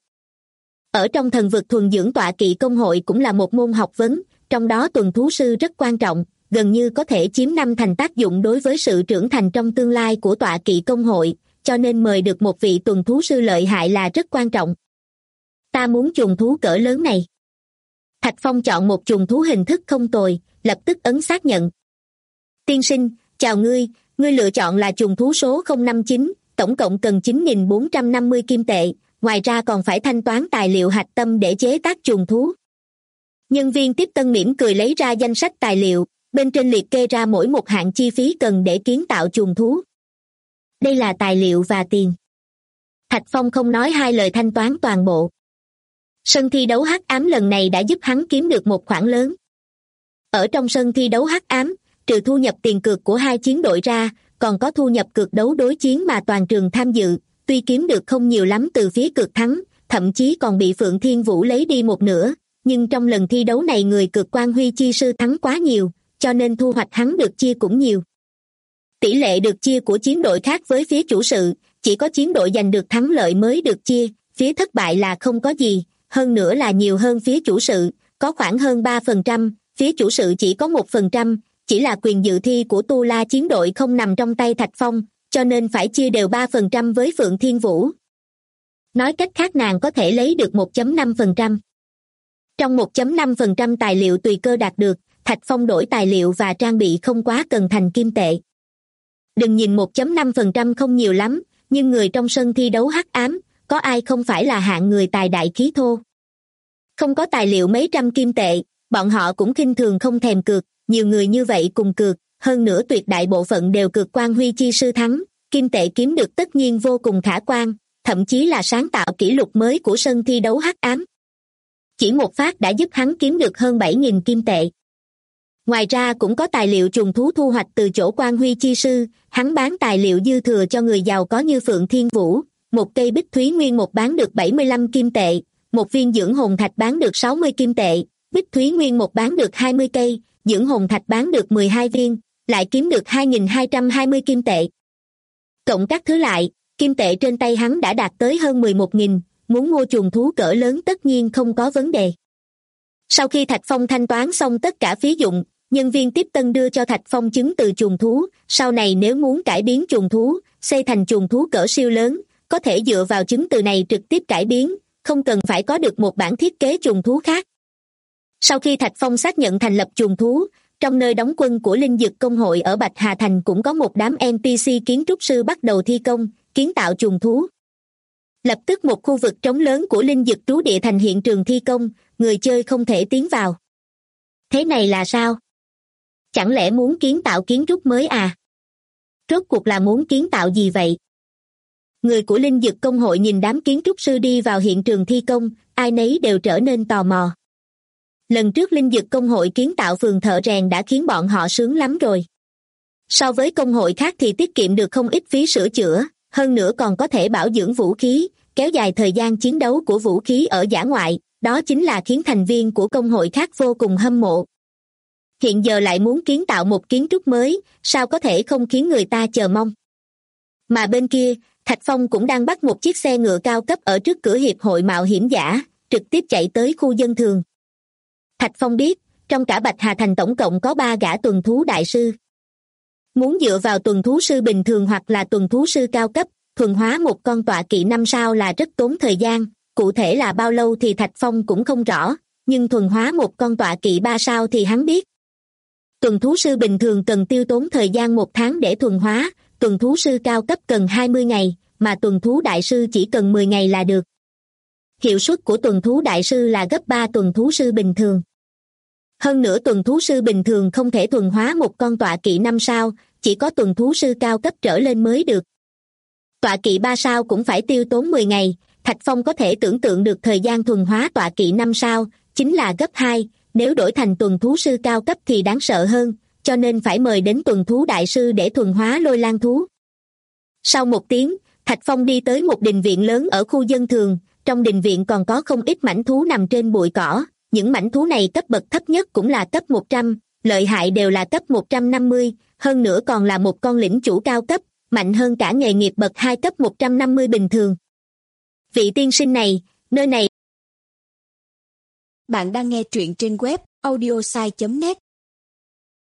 Ở trong thần vực thuần dưỡng tọa kỵ công hội cũng là một môn học vấn, trong đó tuần thú sư rất quan trọng, gần như có thể chiếm 5 thành tác dụng đối với sự trưởng thành trong tương lai của tọa kỵ công hội, cho nên mời được một vị tuần thú sư lợi hại là rất quan trọng. Ta muốn chuồng thú cỡ lớn này. Thạch Phong chọn một chuồng thú hình thức không tồi, lập tức ấn xác nhận. Tiên sinh, chào ngươi, ngươi lựa chọn là chuồng thú số 059, tổng cộng cần 9.450 kim tệ, ngoài ra còn phải thanh toán tài liệu hạch tâm để chế tác chuồng thú. Nhân viên tiếp tân mỉm cười lấy ra danh sách tài liệu, bên trên liệt kê ra mỗi một hạng chi phí cần để kiến tạo chuồng thú. Đây là tài liệu và tiền. Thạch Phong không nói hai lời thanh toán toàn bộ. Sân thi đấu hắc ám lần này đã giúp hắn kiếm được một khoản lớn. Ở trong sân thi đấu hắc ám, trừ thu nhập tiền cược của hai chiến đội ra, còn có thu nhập cược đấu đối chiến mà toàn trường tham dự, tuy kiếm được không nhiều lắm từ phía cược thắng, thậm chí còn bị Phượng Thiên Vũ lấy đi một nửa, nhưng trong lần thi đấu này người cược Quan Huy Chi Sư thắng quá nhiều, cho nên thu hoạch hắn được chia cũng nhiều. Tỷ lệ được chia của chiến đội khác với phía chủ sự, chỉ có chiến đội giành được thắng lợi mới được chia, phía thất bại là không có gì, hơn nữa là nhiều hơn phía chủ sự, có khoảng hơn 3%, phía chủ sự chỉ có 1%, chỉ là quyền dự thi của Tu La chiến đội không nằm trong tay Thạch Phong, cho nên phải chia đều 3% với Phượng Thiên Vũ. Nói cách khác nàng có thể lấy được 1.5%. Trong 1.5% tài liệu tùy cơ đạt được, Thạch Phong đổi tài liệu và trang bị không quá cần thành kim tệ. Đừng nhìn 1.5% không nhiều lắm, nhưng người trong sân thi đấu hắc ám, có ai không phải là hạng người tài đại khí thô. Không có tài liệu mấy trăm kim tệ, bọn họ cũng khinh thường không thèm cược, nhiều người như vậy cùng cược, hơn nữa tuyệt đại bộ phận đều cược Quan Huy Chi Sư thắng, kim tệ kiếm được tất nhiên vô cùng khả quan, thậm chí là sáng tạo kỷ lục mới của sân thi đấu hắc ám. Chỉ một phát đã giúp hắn kiếm được hơn 7.000 kim tệ. Ngoài ra cũng có tài liệu trùng thú thu hoạch từ chỗ Quan Huy Chi Sư, hắn bán tài liệu dư thừa cho người giàu có như Phượng Thiên Vũ, một cây bích thúy nguyên một bán được 75 kim tệ, một viên dưỡng hồn thạch bán được 60 kim tệ, bích thúy nguyên một bán được 20 cây, dưỡng hồn thạch bán được 12 viên, lại kiếm được 2.220 kim tệ. Cộng các thứ lại, kim tệ trên tay hắn đã đạt tới hơn 11.000, muốn mua chuồng thú cỡ lớn tất nhiên không có vấn đề. Sau khi Thạch Phong thanh toán xong tất cả phí dụng, nhân viên tiếp tân đưa cho Thạch Phong chứng từ chuồng thú, sau này nếu muốn cải biến chuồng thú, xây thành chuồng thú cỡ siêu lớn, có thể dựa vào chứng từ này trực tiếp cải biến, không cần phải có được một bản thiết kế chuồng thú khác. Sau khi Thạch Phong xác nhận thành lập chuồng thú, trong nơi đóng quân của Linh Dực Công hội ở Bạch Hà Thành cũng có một đám NPC kiến trúc sư bắt đầu thi công, kiến tạo chuồng thú. Lập tức một khu vực trống lớn của Linh Dực trú địa thành hiện trường thi công, người chơi không thể tiến vào. Thế này là sao? Chẳng lẽ muốn kiến tạo kiến trúc mới à? Rốt cuộc là muốn kiến tạo gì vậy? Người của Linh Dực Công hội nhìn đám kiến trúc sư đi vào hiện trường thi công, ai nấy đều trở nên tò mò. Lần trước Linh Dực Công hội kiến tạo phường thợ rèn đã khiến bọn họ sướng lắm rồi. So với công hội khác thì tiết kiệm được không ít phí sửa chữa, hơn nữa còn có thể bảo dưỡng vũ khí, kéo dài thời gian chiến đấu của vũ khí ở dã ngoại, đó chính là khiến thành viên của công hội khác vô cùng hâm mộ. Hiện giờ lại muốn kiến tạo một kiến trúc mới, sao có thể không khiến người ta chờ mong. Mà bên kia, Thạch Phong cũng đang bắt một chiếc xe ngựa cao cấp ở trước cửa hiệp hội mạo hiểm giả, trực tiếp chạy tới khu dân thường. Thạch Phong biết, trong cả Bạch Hà Thành tổng cộng có 3 gã tuần thú đại sư. Muốn dựa vào tuần thú sư bình thường hoặc là tuần thú sư cao cấp, thuần hóa một con tọa kỵ 5 sao là rất tốn thời gian, cụ thể là bao lâu thì Thạch Phong cũng không rõ, nhưng thuần hóa một con tọa kỵ 3 sao thì hắn biết. Tuần thú sư bình thường cần tiêu tốn thời gian 1 tháng để thuần hóa, tuần thú sư cao cấp cần 20 ngày, mà tuần thú đại sư chỉ cần 10 ngày là được. Hiệu suất của tuần thú đại sư là gấp 3 tuần thú sư bình thường. Hơn nữa tuần thú sư bình thường không thể thuần hóa một con tọa kỵ 5 sao, chỉ có tuần thú sư cao cấp trở lên mới được. Tọa kỵ 3 sao cũng phải tiêu tốn 10 ngày, Thạch Phong có thể tưởng tượng được thời gian thuần hóa tọa kỵ 5 sao, chính là gấp 2, nếu đổi thành tuần thú sư cao cấp thì đáng sợ hơn, cho nên phải mời đến tuần thú đại sư để thuần hóa lôi lang thú. Sau 1 tiếng, Thạch Phong đi tới một đình viện lớn ở khu dân thường, trong đình viện còn có không ít mãnh thú nằm trên bụi cỏ, những mãnh thú này cấp bậc thấp nhất cũng là cấp 100, lợi hại đều là cấp 150, hơn nữa còn là một con lĩnh chủ cao cấp, mạnh hơn cả nghề nghiệp bậc 2 cấp 150 bình thường. Vị tiên sinh này, nơi này. Bạn đang nghe truyện trên web audiosai.net.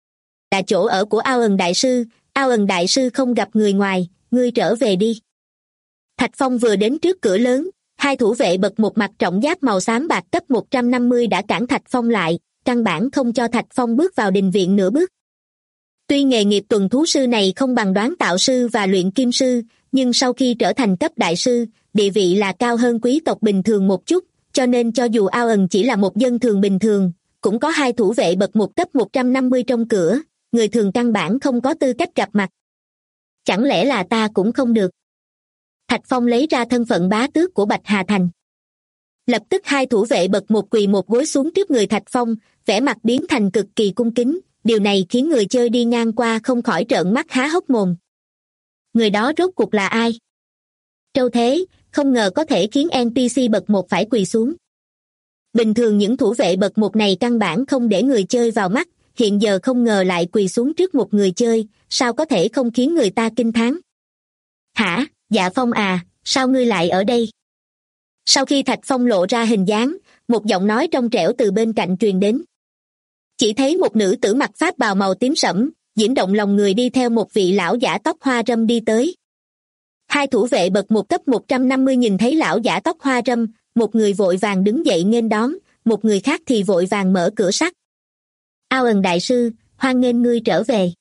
là chỗ ở của Ao Ẩn đại sư. Ao Ẩn đại sư không gặp người ngoài, ngươi trở về đi. Thạch Phong vừa đến trước cửa lớn, hai thủ vệ bật một mặt trọng giáp màu xám bạc cấp 150 đã cản Thạch Phong lại, căn bản không cho Thạch Phong bước vào đình viện nửa bước. Tuy nghề nghiệp tuần thú sư này không bằng đoán tạo sư và luyện kim sư, nhưng sau khi trở thành cấp đại sư, địa vị là cao hơn quý tộc bình thường một chút, cho nên cho dù Ao Ẩn chỉ là một dân thường bình thường, cũng có hai thủ vệ bậc một cấp 150 trong cửa, người thường căn bản không có tư cách gặp mặt. Chẳng lẽ là ta cũng không được? Thạch Phong lấy ra thân phận bá tước của Bạch Hà Thành. Lập tức hai thủ vệ bậc một quỳ một gối xuống trước người Thạch Phong, vẻ mặt biến thành cực kỳ cung kính, điều này khiến người chơi đi ngang qua không khỏi trợn mắt há hốc mồm. Người đó rốt cuộc là ai? Trâu thế, không ngờ có thể khiến NPC bậc một phải quỳ xuống. Bình thường những thủ vệ bậc một này căn bản không để người chơi vào mắt, hiện giờ không ngờ lại quỳ xuống trước một người chơi, sao có thể không khiến người ta kinh thán. Hả, Dạ Phong à, sao ngươi lại ở đây? Sau khi Thạch Phong lộ ra hình dáng, một giọng nói trong trẻo từ bên cạnh truyền đến. Chỉ thấy một nữ tử mặc pháp bào màu tím sẫm, diễn động lòng người đi theo một vị lão giả tóc hoa râm đi tới. Hai thủ vệ bậc một cấp 150 nhìn thấy lão giả tóc hoa râm, một người vội vàng đứng dậy nghênh đón, một người khác thì vội vàng mở cửa sắt. Ao Ẩn đại sư, hoan nghênh ngươi trở về.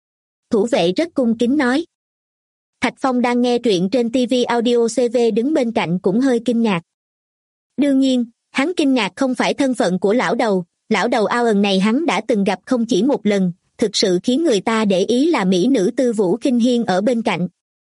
Thủ vệ rất cung kính nói. Thạch Phong đang nghe truyện trên TV Audio CV đứng bên cạnh cũng hơi kinh ngạc. Đương nhiên, hắn kinh ngạc không phải thân phận của lão đầu Ao Ẩn này hắn đã từng gặp không chỉ một lần, thực sự khiến người ta để ý là mỹ nữ Tư Vũ Kinh Hiên ở bên cạnh.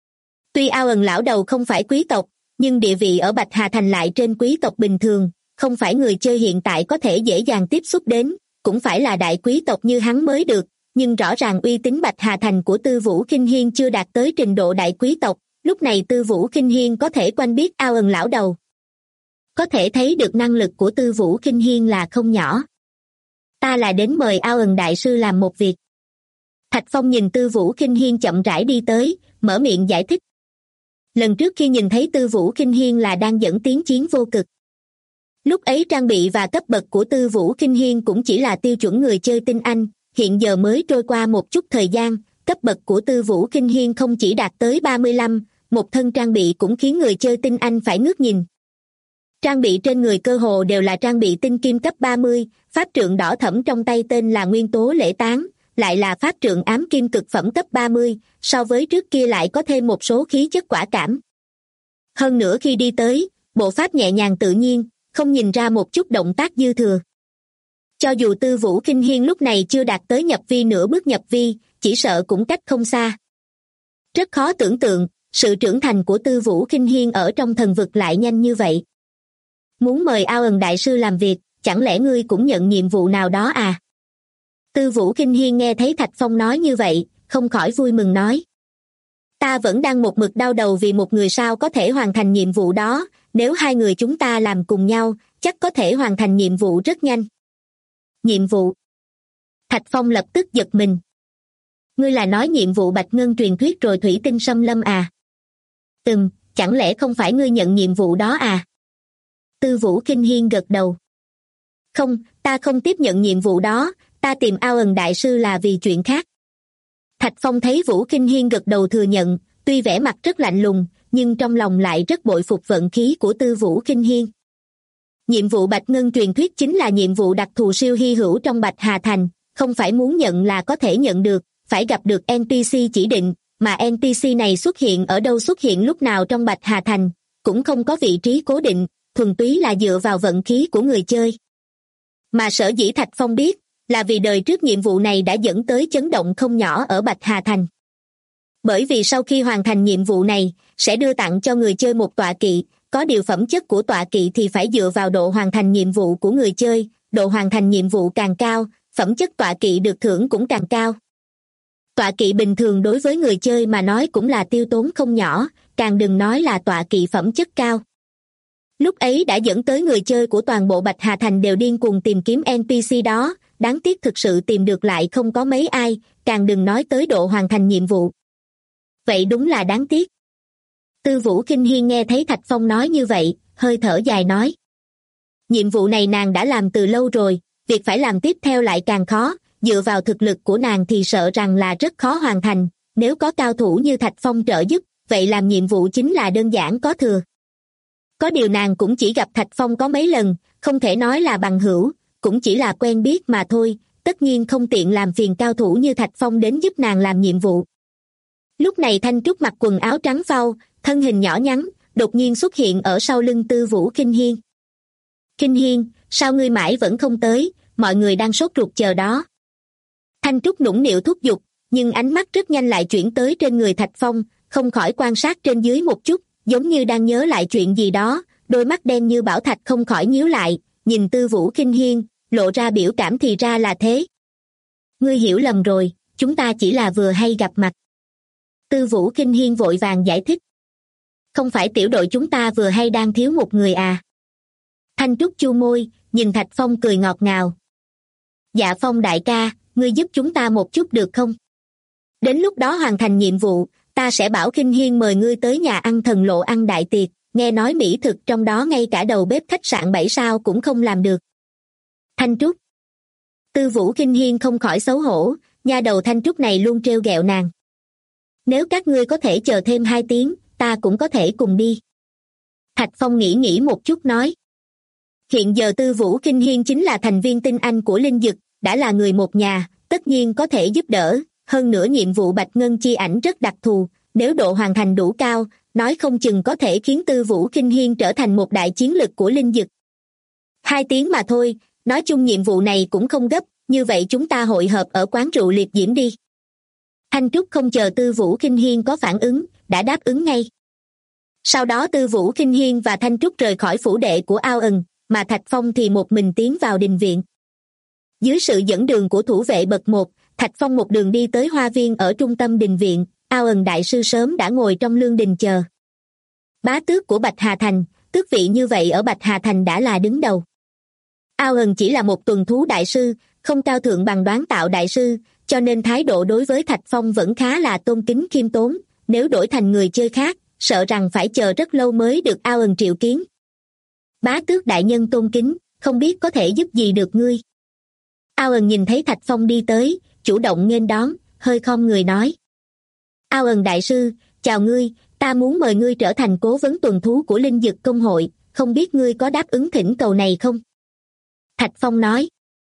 Tuy Ao Ẩn lão đầu không phải quý tộc, nhưng địa vị ở Bạch Hà Thành lại trên quý tộc bình thường, không phải người chơi hiện tại có thể dễ dàng tiếp xúc đến, cũng phải là đại quý tộc như hắn mới được, nhưng rõ ràng uy tín Bạch Hà Thành của Tư Vũ Kinh Hiên chưa đạt tới trình độ đại quý tộc, lúc này Tư Vũ Kinh Hiên có thể quen biết Ao Ẩn lão đầu. Có thể thấy được năng lực của Tư Vũ Kinh Hiên là không nhỏ. Ta là đến mời Ao Ẩn đại sư làm một việc. Thạch Phong nhìn Tư Vũ Kinh Hiên chậm rãi đi tới, mở miệng giải thích. Lần trước khi nhìn thấy Tư Vũ Kinh Hiên là đang dẫn tiến chiến vô cực. Lúc ấy trang bị và cấp bậc của Tư Vũ Kinh Hiên cũng chỉ là tiêu chuẩn người chơi tinh anh, hiện giờ mới trôi qua một chút thời gian, cấp bậc của Tư Vũ Kinh Hiên không chỉ đạt tới 35, một thân trang bị cũng khiến người chơi tinh anh phải ngước nhìn. Trang bị trên người cơ hồ đều là trang bị tinh kim cấp 30, pháp trượng đỏ thẫm trong tay tên là Nguyên Tố Lễ Tán, lại là pháp trượng ám kim cực phẩm cấp 30, so với trước kia lại có thêm một số khí chất quả cảm. Hơn nữa khi đi tới, bộ pháp nhẹ nhàng tự nhiên, không nhìn ra một chút động tác dư thừa. Cho dù Tư Vũ Kinh Hiên lúc này chưa đạt tới nhập vi nửa bước nhập vi, chỉ sợ cũng cách không xa. Rất khó tưởng tượng, sự trưởng thành của Tư Vũ Kinh Hiên ở trong thần vực lại nhanh như vậy. Muốn mời Ao Ẩn đại sư làm việc, chẳng lẽ ngươi cũng nhận nhiệm vụ nào đó à? Tư Vũ Kinh Hiên nghe thấy Thạch Phong nói như vậy, không khỏi vui mừng nói. Ta vẫn đang một mực đau đầu vì một người sao có thể hoàn thành nhiệm vụ đó, nếu hai người chúng ta làm cùng nhau, chắc có thể hoàn thành nhiệm vụ rất nhanh. Nhiệm vụ? Thạch Phong lập tức giật mình. Ngươi là nói nhiệm vụ Bạch Ngân truyền thuyết rồi thủy tinh xâm lâm à? Chẳng lẽ không phải ngươi nhận nhiệm vụ đó à? Tư Vũ Kinh Hiên gật đầu. Không, ta không tiếp nhận nhiệm vụ đó, ta tìm Ao Ẩn đại sư là vì chuyện khác. Thạch Phong thấy Vũ Kinh Hiên gật đầu thừa nhận, tuy vẻ mặt rất lạnh lùng, nhưng trong lòng lại rất bội phục vận khí của Tư Vũ Kinh Hiên. Nhiệm vụ Bạch Ngân truyền thuyết chính là nhiệm vụ đặc thù siêu hy hữu trong Bạch Hà Thành, không phải muốn nhận là có thể nhận được, phải gặp được NPC chỉ định, mà NPC này xuất hiện ở đâu xuất hiện lúc nào trong Bạch Hà Thành, cũng không có vị trí cố định, thuần túy là dựa vào vận khí của người chơi. Mà sở dĩ Thạch Phong biết, là vì đời trước nhiệm vụ này đã dẫn tới chấn động không nhỏ ở Bạch Hà Thành. Bởi vì sau khi hoàn thành nhiệm vụ này, sẽ đưa tặng cho người chơi một tọa kỵ, có điều phẩm chất của tọa kỵ thì phải dựa vào độ hoàn thành nhiệm vụ của người chơi, độ hoàn thành nhiệm vụ càng cao, phẩm chất tọa kỵ được thưởng cũng càng cao. Tọa kỵ bình thường đối với người chơi mà nói cũng là tiêu tốn không nhỏ, càng đừng nói là tọa kỵ phẩm chất cao. Lúc ấy đã dẫn tới người chơi của toàn bộ Bạch Hà Thành đều điên cuồng tìm kiếm NPC đó, đáng tiếc thực sự tìm được lại không có mấy ai, càng đừng nói tới độ hoàn thành nhiệm vụ. Vậy đúng là đáng tiếc. Tư Vũ Kinh Hiên nghe thấy Thạch Phong nói như vậy, hơi thở dài nói. Nhiệm vụ này nàng đã làm từ lâu rồi, việc phải làm tiếp theo lại càng khó, dựa vào thực lực của nàng thì sợ rằng là rất khó hoàn thành, nếu có cao thủ như Thạch Phong trợ giúp, vậy làm nhiệm vụ chính là đơn giản có thừa. Có điều nàng cũng chỉ gặp Thạch Phong có mấy lần, không thể nói là bằng hữu, cũng chỉ là quen biết mà thôi, tất nhiên không tiện làm phiền cao thủ như Thạch Phong đến giúp nàng làm nhiệm vụ. Lúc này Thanh Trúc mặc quần áo trắng phau, thân hình nhỏ nhắn, đột nhiên xuất hiện ở sau lưng Tư Vũ Kinh Hiên. Kinh Hiên, sao ngươi mãi vẫn không tới, mọi người đang sốt ruột chờ đó. Thanh Trúc nũng nịu thúc giục, nhưng ánh mắt rất nhanh lại chuyển tới trên người Thạch Phong, không khỏi quan sát trên dưới một chút, giống như đang nhớ lại chuyện gì đó, đôi mắt đen như bảo thạch không khỏi nhíu lại, nhìn Tư Vũ Kinh Hiên, lộ ra biểu cảm thì ra là thế. Ngươi hiểu lầm rồi, chúng ta chỉ là vừa hay gặp mặt. Tư Vũ Kinh Hiên vội vàng giải thích. Không phải tiểu đội chúng ta vừa hay đang thiếu một người à? Thanh Trúc chu môi, nhìn Thạch Phong cười ngọt ngào. Dạ Phong đại ca, ngươi giúp chúng ta một chút được không? Đến lúc đó hoàn thành nhiệm vụ, ta sẽ bảo Kinh Hiên mời ngươi tới nhà ăn Thần Lộ ăn đại tiệc, nghe nói mỹ thực trong đó ngay cả đầu bếp khách sạn 7 sao cũng không làm được. Thanh Trúc. Tư Vũ Kinh Hiên không khỏi xấu hổ, nha đầu Thanh Trúc này luôn trêu ghẹo nàng. Nếu các ngươi có thể chờ thêm 2 tiếng, ta cũng có thể cùng đi. Thạch Phong nghĩ một chút nói. Hiện giờ Tư Vũ Kinh Hiên chính là thành viên tinh anh của Linh Dực, đã là người một nhà, tất nhiên có thể giúp đỡ, hơn nữa nhiệm vụ Bạch Ngân chi ảnh rất đặc thù, nếu độ hoàn thành đủ cao, nói không chừng có thể khiến Tư Vũ Kinh Hiên trở thành một đại chiến lực của Linh Dực. 2 tiếng mà thôi, nói chung nhiệm vụ này cũng không gấp, như vậy chúng ta hội hợp ở quán rượu Liệt Diễm đi. Thanh Trúc không chờ Tư Vũ Kinh Hiên có phản ứng, đã đáp ứng ngay. Sau đó Tư Vũ Kinh Hiên và Thanh Trúc rời khỏi phủ đệ của Ao Ẩn, mà Thạch Phong thì một mình tiến vào đình viện. Dưới sự dẫn đường của thủ vệ bậc 1, Thạch Phong một đường đi tới hoa viên ở trung tâm đình viện, Ao Ẩn đại sư sớm đã ngồi trong lương đình chờ. Bá tước của Bạch Hà Thành, tước vị như vậy ở Bạch Hà Thành đã là đứng đầu. Ao Ẩn chỉ là một tuần thú đại sư, không cao thượng bằng Đoán Tạo đại sư, cho nên thái độ đối với Thạch Phong vẫn khá là tôn kính khiêm tốn, nếu đổi thành người chơi khác, sợ rằng phải chờ rất lâu mới được Ao Ẩn triệu kiến. Bá tước đại nhân tôn kính, không biết có thể giúp gì được ngươi. Ao Ẩn nhìn thấy Thạch Phong đi tới, chủ động nghênh đón, hơi khom người nói. Ao Ẩn đại sư, chào ngươi, ta muốn mời ngươi trở thành cố vấn tuần thú của Linh Dực công hội, không biết ngươi có đáp ứng thỉnh cầu này không? Thạch Phong nói.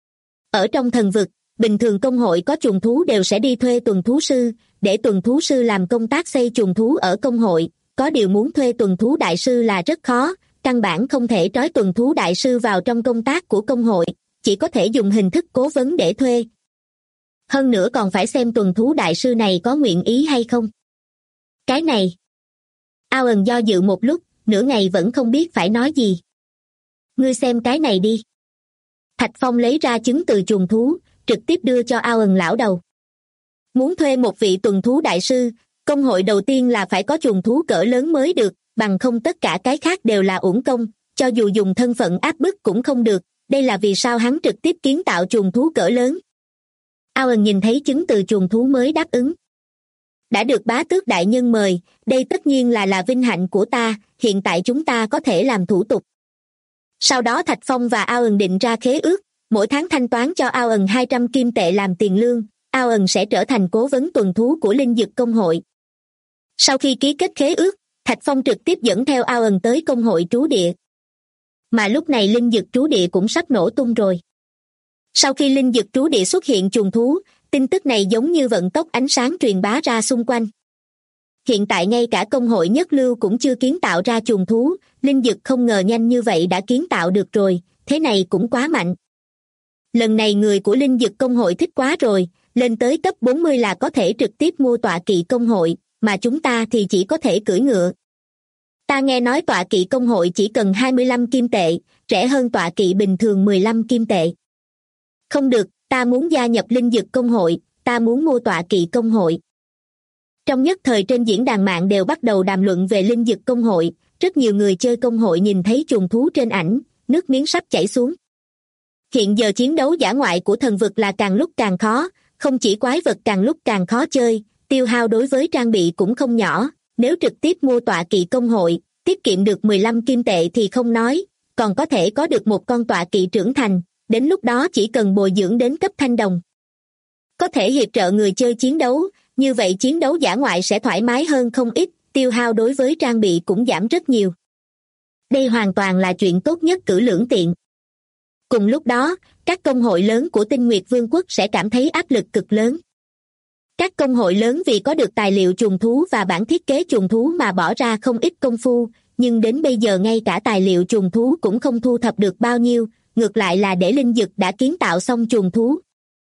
Ở trong thần vực, bình thường công hội có chuồng thú đều sẽ đi thuê tuần thú sư, để tuần thú sư làm công tác xây chuồng thú ở công hội, có điều muốn thuê tuần thú đại sư là rất khó, căn bản không thể trói tuần thú đại sư vào trong công tác của công hội, chỉ có thể dùng hình thức cố vấn để thuê. Hơn nữa còn phải xem tuần thú đại sư này có nguyện ý hay không. Cái này. Ao Ẩn do dự một lúc, nửa ngày vẫn không biết phải nói gì. Ngươi xem cái này đi. Thạch Phong lấy ra chứng từ chuồng thú, trực tiếp đưa cho Ao Ẩn lão đầu. Muốn thuê một vị tuần thú đại sư, công hội đầu tiên là phải có chuồng thú cỡ lớn mới được, bằng không tất cả cái khác đều là uổng công, cho dù dùng thân phận áp bức cũng không được, đây là vì sao hắn trực tiếp kiến tạo chuồng thú cỡ lớn. Ao Ẩn nhìn thấy chứng từ chuồng thú mới đáp ứng. Đã được bá tước đại nhân mời, đây tất nhiên là vinh hạnh của ta, hiện tại chúng ta có thể làm thủ tục. Sau đó Thạch Phong và Ao Ẩn định ra khế ước, mỗi tháng thanh toán cho Ao Ẩn 200 kim tệ làm tiền lương, Ao Ẩn sẽ trở thành cố vấn tuần thú của Linh Dực công hội. Sau khi ký kết khế ước, Thạch Phong trực tiếp dẫn theo Ao Ẩn tới công hội trú địa. Mà lúc này Linh Dực trú địa cũng sắp nổ tung rồi. Sau khi Linh Dực trú địa xuất hiện chuồng thú, tin tức này giống như vận tốc ánh sáng truyền bá ra xung quanh. Hiện tại ngay cả công hội nhất lưu cũng chưa kiến tạo ra chuồng thú, Linh Dực không ngờ nhanh như vậy đã kiến tạo được rồi, thế này cũng quá mạnh. Lần này người của Linh Dực công hội thích quá rồi, lên tới cấp 40 là có thể trực tiếp mua tọa kỵ công hội, mà chúng ta thì chỉ có thể cưỡi ngựa. Ta nghe nói tọa kỵ công hội chỉ cần 25 kim tệ, rẻ hơn tọa kỵ bình thường 15 kim tệ. Không được, ta muốn gia nhập Linh Dực công hội, ta muốn mua tọa kỵ công hội. Trong nhất thời trên diễn đàn mạng đều bắt đầu đàm luận về Linh Dực công hội, rất nhiều người chơi công hội nhìn thấy chuồng thú trên ảnh, nước miếng sắp chảy xuống. Hiện giờ chiến đấu dã ngoại của thần vực là càng lúc càng khó, không chỉ quái vật càng lúc càng khó chơi, tiêu hao đối với trang bị cũng không nhỏ, nếu trực tiếp mua tọa kỵ công hội, tiết kiệm được 15 kim tệ thì không nói, còn có thể có được một con tọa kỵ trưởng thành, đến lúc đó chỉ cần bồi dưỡng đến cấp thanh đồng. Có thể hiệp trợ người chơi chiến đấu, như vậy chiến đấu dã ngoại sẽ thoải mái hơn không ít, tiêu hao đối với trang bị cũng giảm rất nhiều. Đây hoàn toàn là chuyện tốt nhất cử lưỡng tiện. Cùng lúc đó, các công hội lớn của Tinh Nguyệt Vương quốc sẽ cảm thấy áp lực cực lớn. Các công hội lớn vì có được tài liệu trùng thú và bản thiết kế trùng thú mà bỏ ra không ít công phu, nhưng đến bây giờ ngay cả tài liệu trùng thú cũng không thu thập được bao nhiêu, ngược lại là để Linh Dực đã kiến tạo xong trùng thú.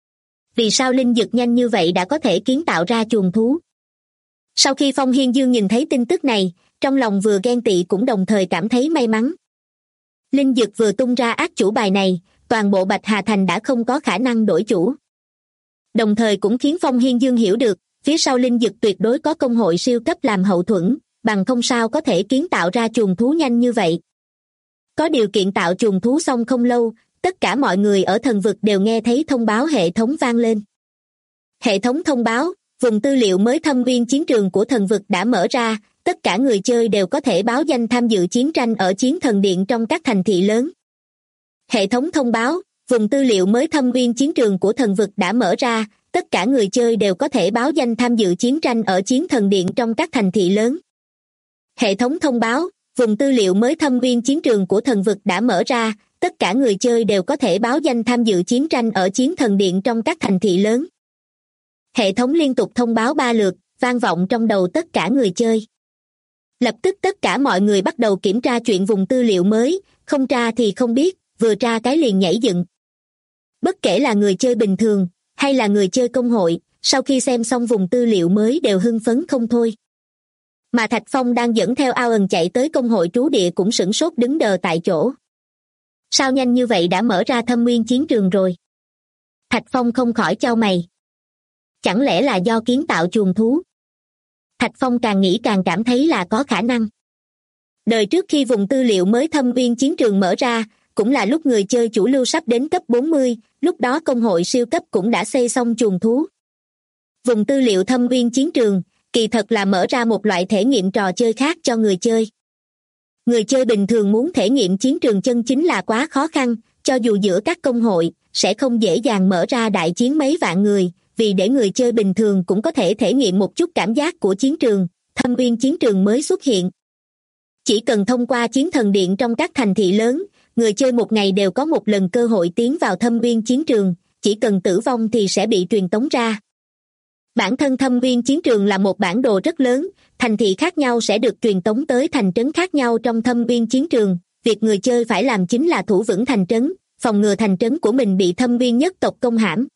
Vì sao Linh Dực nhanh như vậy đã có thể kiến tạo ra trùng thú? Sau khi Phong Hiên Dương nhìn thấy tin tức này, trong lòng vừa ghen tị cũng đồng thời cảm thấy may mắn. Linh Dực vừa tung ra ác chủ bài này, toàn bộ Bạch Hà Thành đã không có khả năng đổi chủ. Đồng thời cũng khiến Phong Hiên Dương hiểu được, phía sau Linh Dực tuyệt đối có công hội siêu cấp làm hậu thuẫn, bằng không sao có thể kiến tạo ra trùng thú nhanh như vậy. Có điều kiện tạo trùng thú xong không lâu, tất cả mọi người ở thần vực đều nghe thấy thông báo hệ thống vang lên. Hệ thống thông báo, vùng tư liệu mới Thâm Uyên chiến trường của thần vực đã mở ra, tất cả người chơi đều có thể báo danh tham dự chiến tranh ở chiến thần điện trong các thành thị lớn. Hệ thống thông báo, vùng tư liệu mới Thâm Uyên chiến trường của thần vực đã mở ra, tất cả người chơi đều có thể báo danh tham dự chiến tranh ở chiến thần điện trong các thành thị lớn. Hệ thống thông báo, vùng tư liệu mới Thâm Uyên chiến trường của thần vực đã mở ra, tất cả người chơi đều có thể báo danh tham dự chiến tranh ở chiến thần điện trong các thành thị lớn. Hệ thống liên tục thông báo 3 lượt, vang vọng trong đầu tất cả người chơi. Lập tức tất cả mọi người bắt đầu kiểm tra chuyện vùng tư liệu mới, không tra thì không biết, vừa tra cái liền nhảy dựng. Bất kể là người chơi bình thường, hay là người chơi công hội, sau khi xem xong vùng tư liệu mới đều hưng phấn không thôi. Mà Thạch Phong đang dẫn theo Ao Ẩn chạy tới công hội trú địa cũng sửng sốt đứng đờ tại chỗ. Sao nhanh như vậy đã mở ra Thâm Uyên chiến trường rồi? Thạch Phong không khỏi chau mày. Chẳng lẽ là do kiến tạo chuồng thú? Thạch Phong càng nghĩ càng cảm thấy là có khả năng. Đời trước khi vùng tư liệu mới Thâm Uyên chiến trường mở ra, cũng là lúc người chơi chủ lưu sắp đến cấp 40, lúc đó công hội siêu cấp cũng đã xây xong chuồng thú. Vùng tư liệu Thâm Uyên chiến trường, kỳ thật là mở ra một loại thể nghiệm trò chơi khác cho người chơi. Người chơi bình thường muốn thể nghiệm chiến trường chân chính là quá khó khăn, cho dù giữa các công hội, sẽ không dễ dàng mở ra đại chiến mấy vạn người, vì để người chơi bình thường cũng có thể thể nghiệm một chút cảm giác của chiến trường, Thâm Uyên chiến trường mới xuất hiện. Chỉ cần thông qua chiến thần điện trong các thành thị lớn, người chơi một ngày đều có một lần cơ hội tiến vào Thâm Uyên chiến trường, chỉ cần tử vong thì sẽ bị truyền tống ra. Bản thân Thâm Uyên chiến trường là một bản đồ rất lớn, thành thị khác nhau sẽ được truyền tống tới thành trấn khác nhau trong Thâm Uyên chiến trường, việc người chơi phải làm chính là thủ vững thành trấn, phòng ngừa thành trấn của mình bị Thâm Uyên nhất tộc công hãm.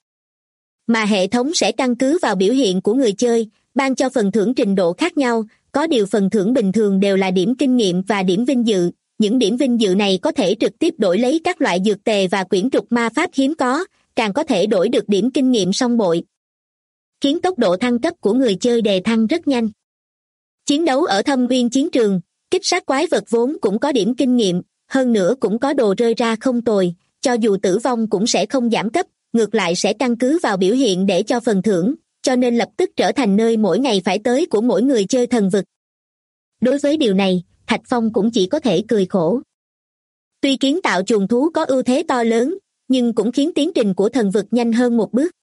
Mà hệ thống sẽ căn cứ vào biểu hiện của người chơi, ban cho phần thưởng trình độ khác nhau, có điều phần thưởng bình thường đều là điểm kinh nghiệm và điểm vinh dự, những điểm vinh dự này có thể trực tiếp đổi lấy các loại dược tề và quyển trục ma pháp hiếm có, càng có thể đổi được điểm kinh nghiệm song bội, khiến tốc độ thăng cấp của người chơi đề thăng rất nhanh. Chiến đấu ở Thâm Uyên chiến trường, kích sát quái vật vốn cũng có điểm kinh nghiệm, hơn nữa cũng có đồ rơi ra không tồi, cho dù tử vong cũng sẽ không giảm cấp, ngược lại sẽ căn cứ vào biểu hiện để cho phần thưởng, cho nên lập tức trở thành nơi mỗi ngày phải tới của mỗi người chơi thần vực. Đối với điều này, Thạch Phong cũng chỉ có thể cười khổ. Tuy kiến tạo chuồng thú có ưu thế to lớn, nhưng cũng khiến tiến trình của thần vực nhanh hơn một bước.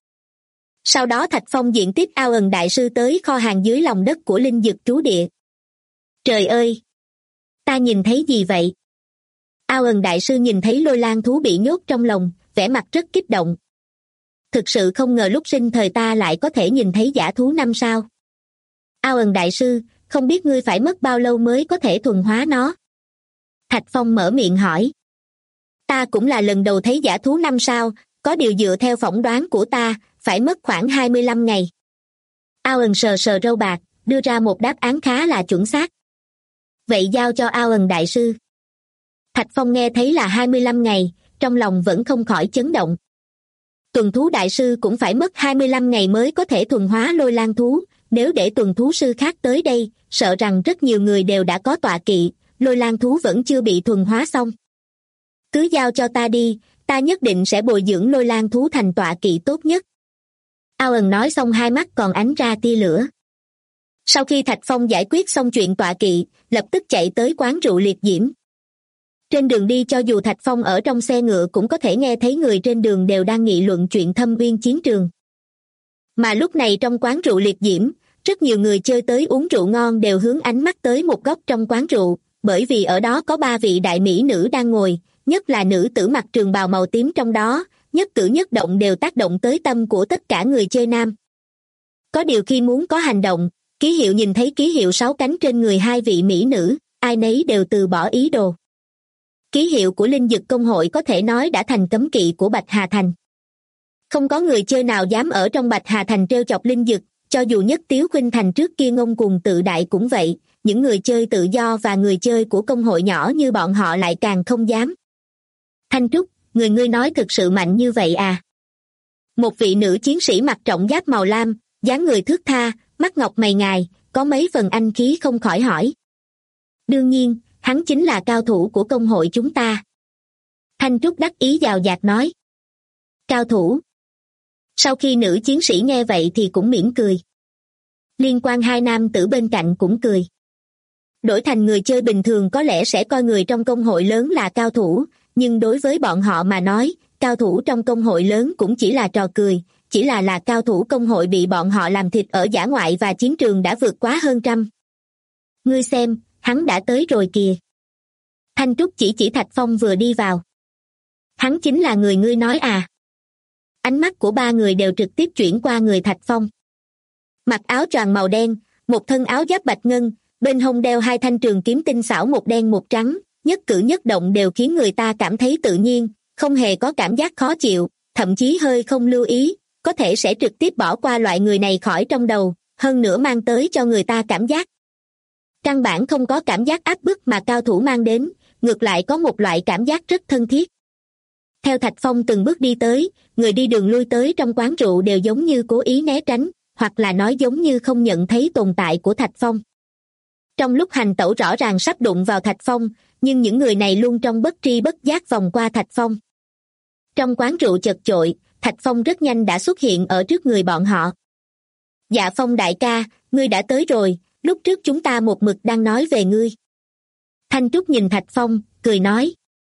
Sau đó Thạch Phong diện tiếp Ao Ẩn đại sư tới kho hàng dưới lòng đất của Linh Dực trú địa. Trời ơi! Ta nhìn thấy gì vậy? Ao Ẩn đại sư nhìn thấy lôi lang thú bị nhốt trong lồng, vẻ mặt rất kích động. Thực sự không ngờ lúc sinh thời ta lại có thể nhìn thấy dã thú 5 sao. Ao Ẩn đại sư, không biết ngươi phải mất bao lâu mới có thể thuần hóa nó? Thạch Phong mở miệng hỏi. Ta cũng là lần đầu thấy dã thú 5 sao, có điều dựa theo phỏng đoán của ta, phải mất khoảng 25 ngày. Ao Ẩn sờ sờ râu bạc, đưa ra một đáp án khá là chuẩn xác. Vậy giao cho Ao Ẩn đại sư. Thạch Phong nghe thấy là 25 ngày, trong lòng vẫn không khỏi chấn động. Tuần thú đại sư cũng phải mất 25 ngày mới có thể thuần hóa lôi lang thú, nếu để tuần thú sư khác tới đây, sợ rằng rất nhiều người đều đã có tọa kỵ, lôi lang thú vẫn chưa bị thuần hóa xong. Cứ giao cho ta đi, ta nhất định sẽ bồi dưỡng lôi lang thú thành tọa kỵ tốt nhất. Ao Ẩn nói xong hai mắt còn ánh ra tia lửa. Sau khi Thạch Phong giải quyết xong chuyện tọa kỵ, lập tức chạy tới quán rượu liệt diễm. Trên đường đi cho dù Thạch Phong ở trong xe ngựa cũng có thể nghe thấy người trên đường đều đang nghị luận chuyện Thâm Uyên chiến trường. Mà lúc này trong quán rượu liệt diễm, rất nhiều người chơi tới uống rượu ngon đều hướng ánh mắt tới một góc trong quán rượu, bởi vì ở đó có 3 vị đại mỹ nữ đang ngồi, nhất là nữ tử mặc trường bào màu tím trong đó, nhất cử nhất động đều tác động tới tâm của tất cả người chơi nam. Có điều khi muốn có hành động, ký hiệu nhìn thấy ký hiệu 6 cánh trên người 2 vị mỹ nữ, ai nấy đều từ bỏ ý đồ. Ký hiệu của Linh Dực Công hội có thể nói đã thành cấm kỵ của Bạch Hà Thành. Không có người chơi nào dám ở trong Bạch Hà Thành trêu chọc Linh Dực, cho dù Nhất Tiếu Khuynh Thành trước kia ngông cuồng tự đại cũng vậy, những người chơi tự do và người chơi của công hội nhỏ như bọn họ lại càng không dám. Thanh Trúc, ngươi nói thực sự mạnh như vậy à? Một vị nữ chiến sĩ mặc trọng giáp màu lam, dáng người thướt tha, mắt ngọc mày ngài, có mấy phần anh khí không khỏi hỏi. Đương nhiên, hắn chính là cao thủ của công hội chúng ta. Thanh Trúc đắc ý dào dạt nói. Cao thủ. Sau khi nữ chiến sĩ nghe vậy thì cũng mỉm cười. Liên quan hai nam tử bên cạnh cũng cười. Đổi thành người chơi bình thường có lẽ sẽ coi người trong công hội lớn là cao thủ, nhưng đối với bọn họ mà nói, cao thủ trong công hội lớn cũng chỉ là trò cười, chỉ là cao thủ công hội bị bọn họ làm thịt ở dã ngoại và chiến trường đã vượt quá hơn trăm. Ngươi xem, hắn đã tới rồi kìa. Thanh Trúc chỉ Thạch Phong vừa đi vào. Hắn chính là người ngươi nói à? Ánh mắt của 3 người đều trực tiếp chuyển qua người Thạch Phong. Mặc áo choàng màu đen, một thân áo giáp bạch ngân, bên hông đeo 2 thanh trường kiếm tinh xảo một đen một trắng, nhất cử nhất động đều khiến người ta cảm thấy tự nhiên, không hề có cảm giác khó chịu, thậm chí hơi không lưu ý, có thể sẽ trực tiếp bỏ qua loại người này khỏi trong đầu, hơn nữa mang tới cho người ta cảm giác. Căn bản không có cảm giác áp bức mà cao thủ mang đến, ngược lại có một loại cảm giác rất thân thiết. Theo Thạch Phong từng bước đi tới, người đi đường lui tới trong quán rượu đều giống như cố ý né tránh, hoặc là nói giống như không nhận thấy tồn tại của Thạch Phong. Trong lúc hành tẩu rõ ràng sắp đụng vào Thạch Phong, nhưng những người này luôn trong bất tri bất giác vòng qua Thạch Phong. Trong quán rượu chật chội, Thạch Phong rất nhanh đã xuất hiện ở trước người bọn họ. Dạ Phong đại ca, ngươi đã tới rồi, lúc trước chúng ta một mực đang nói về ngươi. Thanh Trúc nhìn Thạch Phong, cười nói.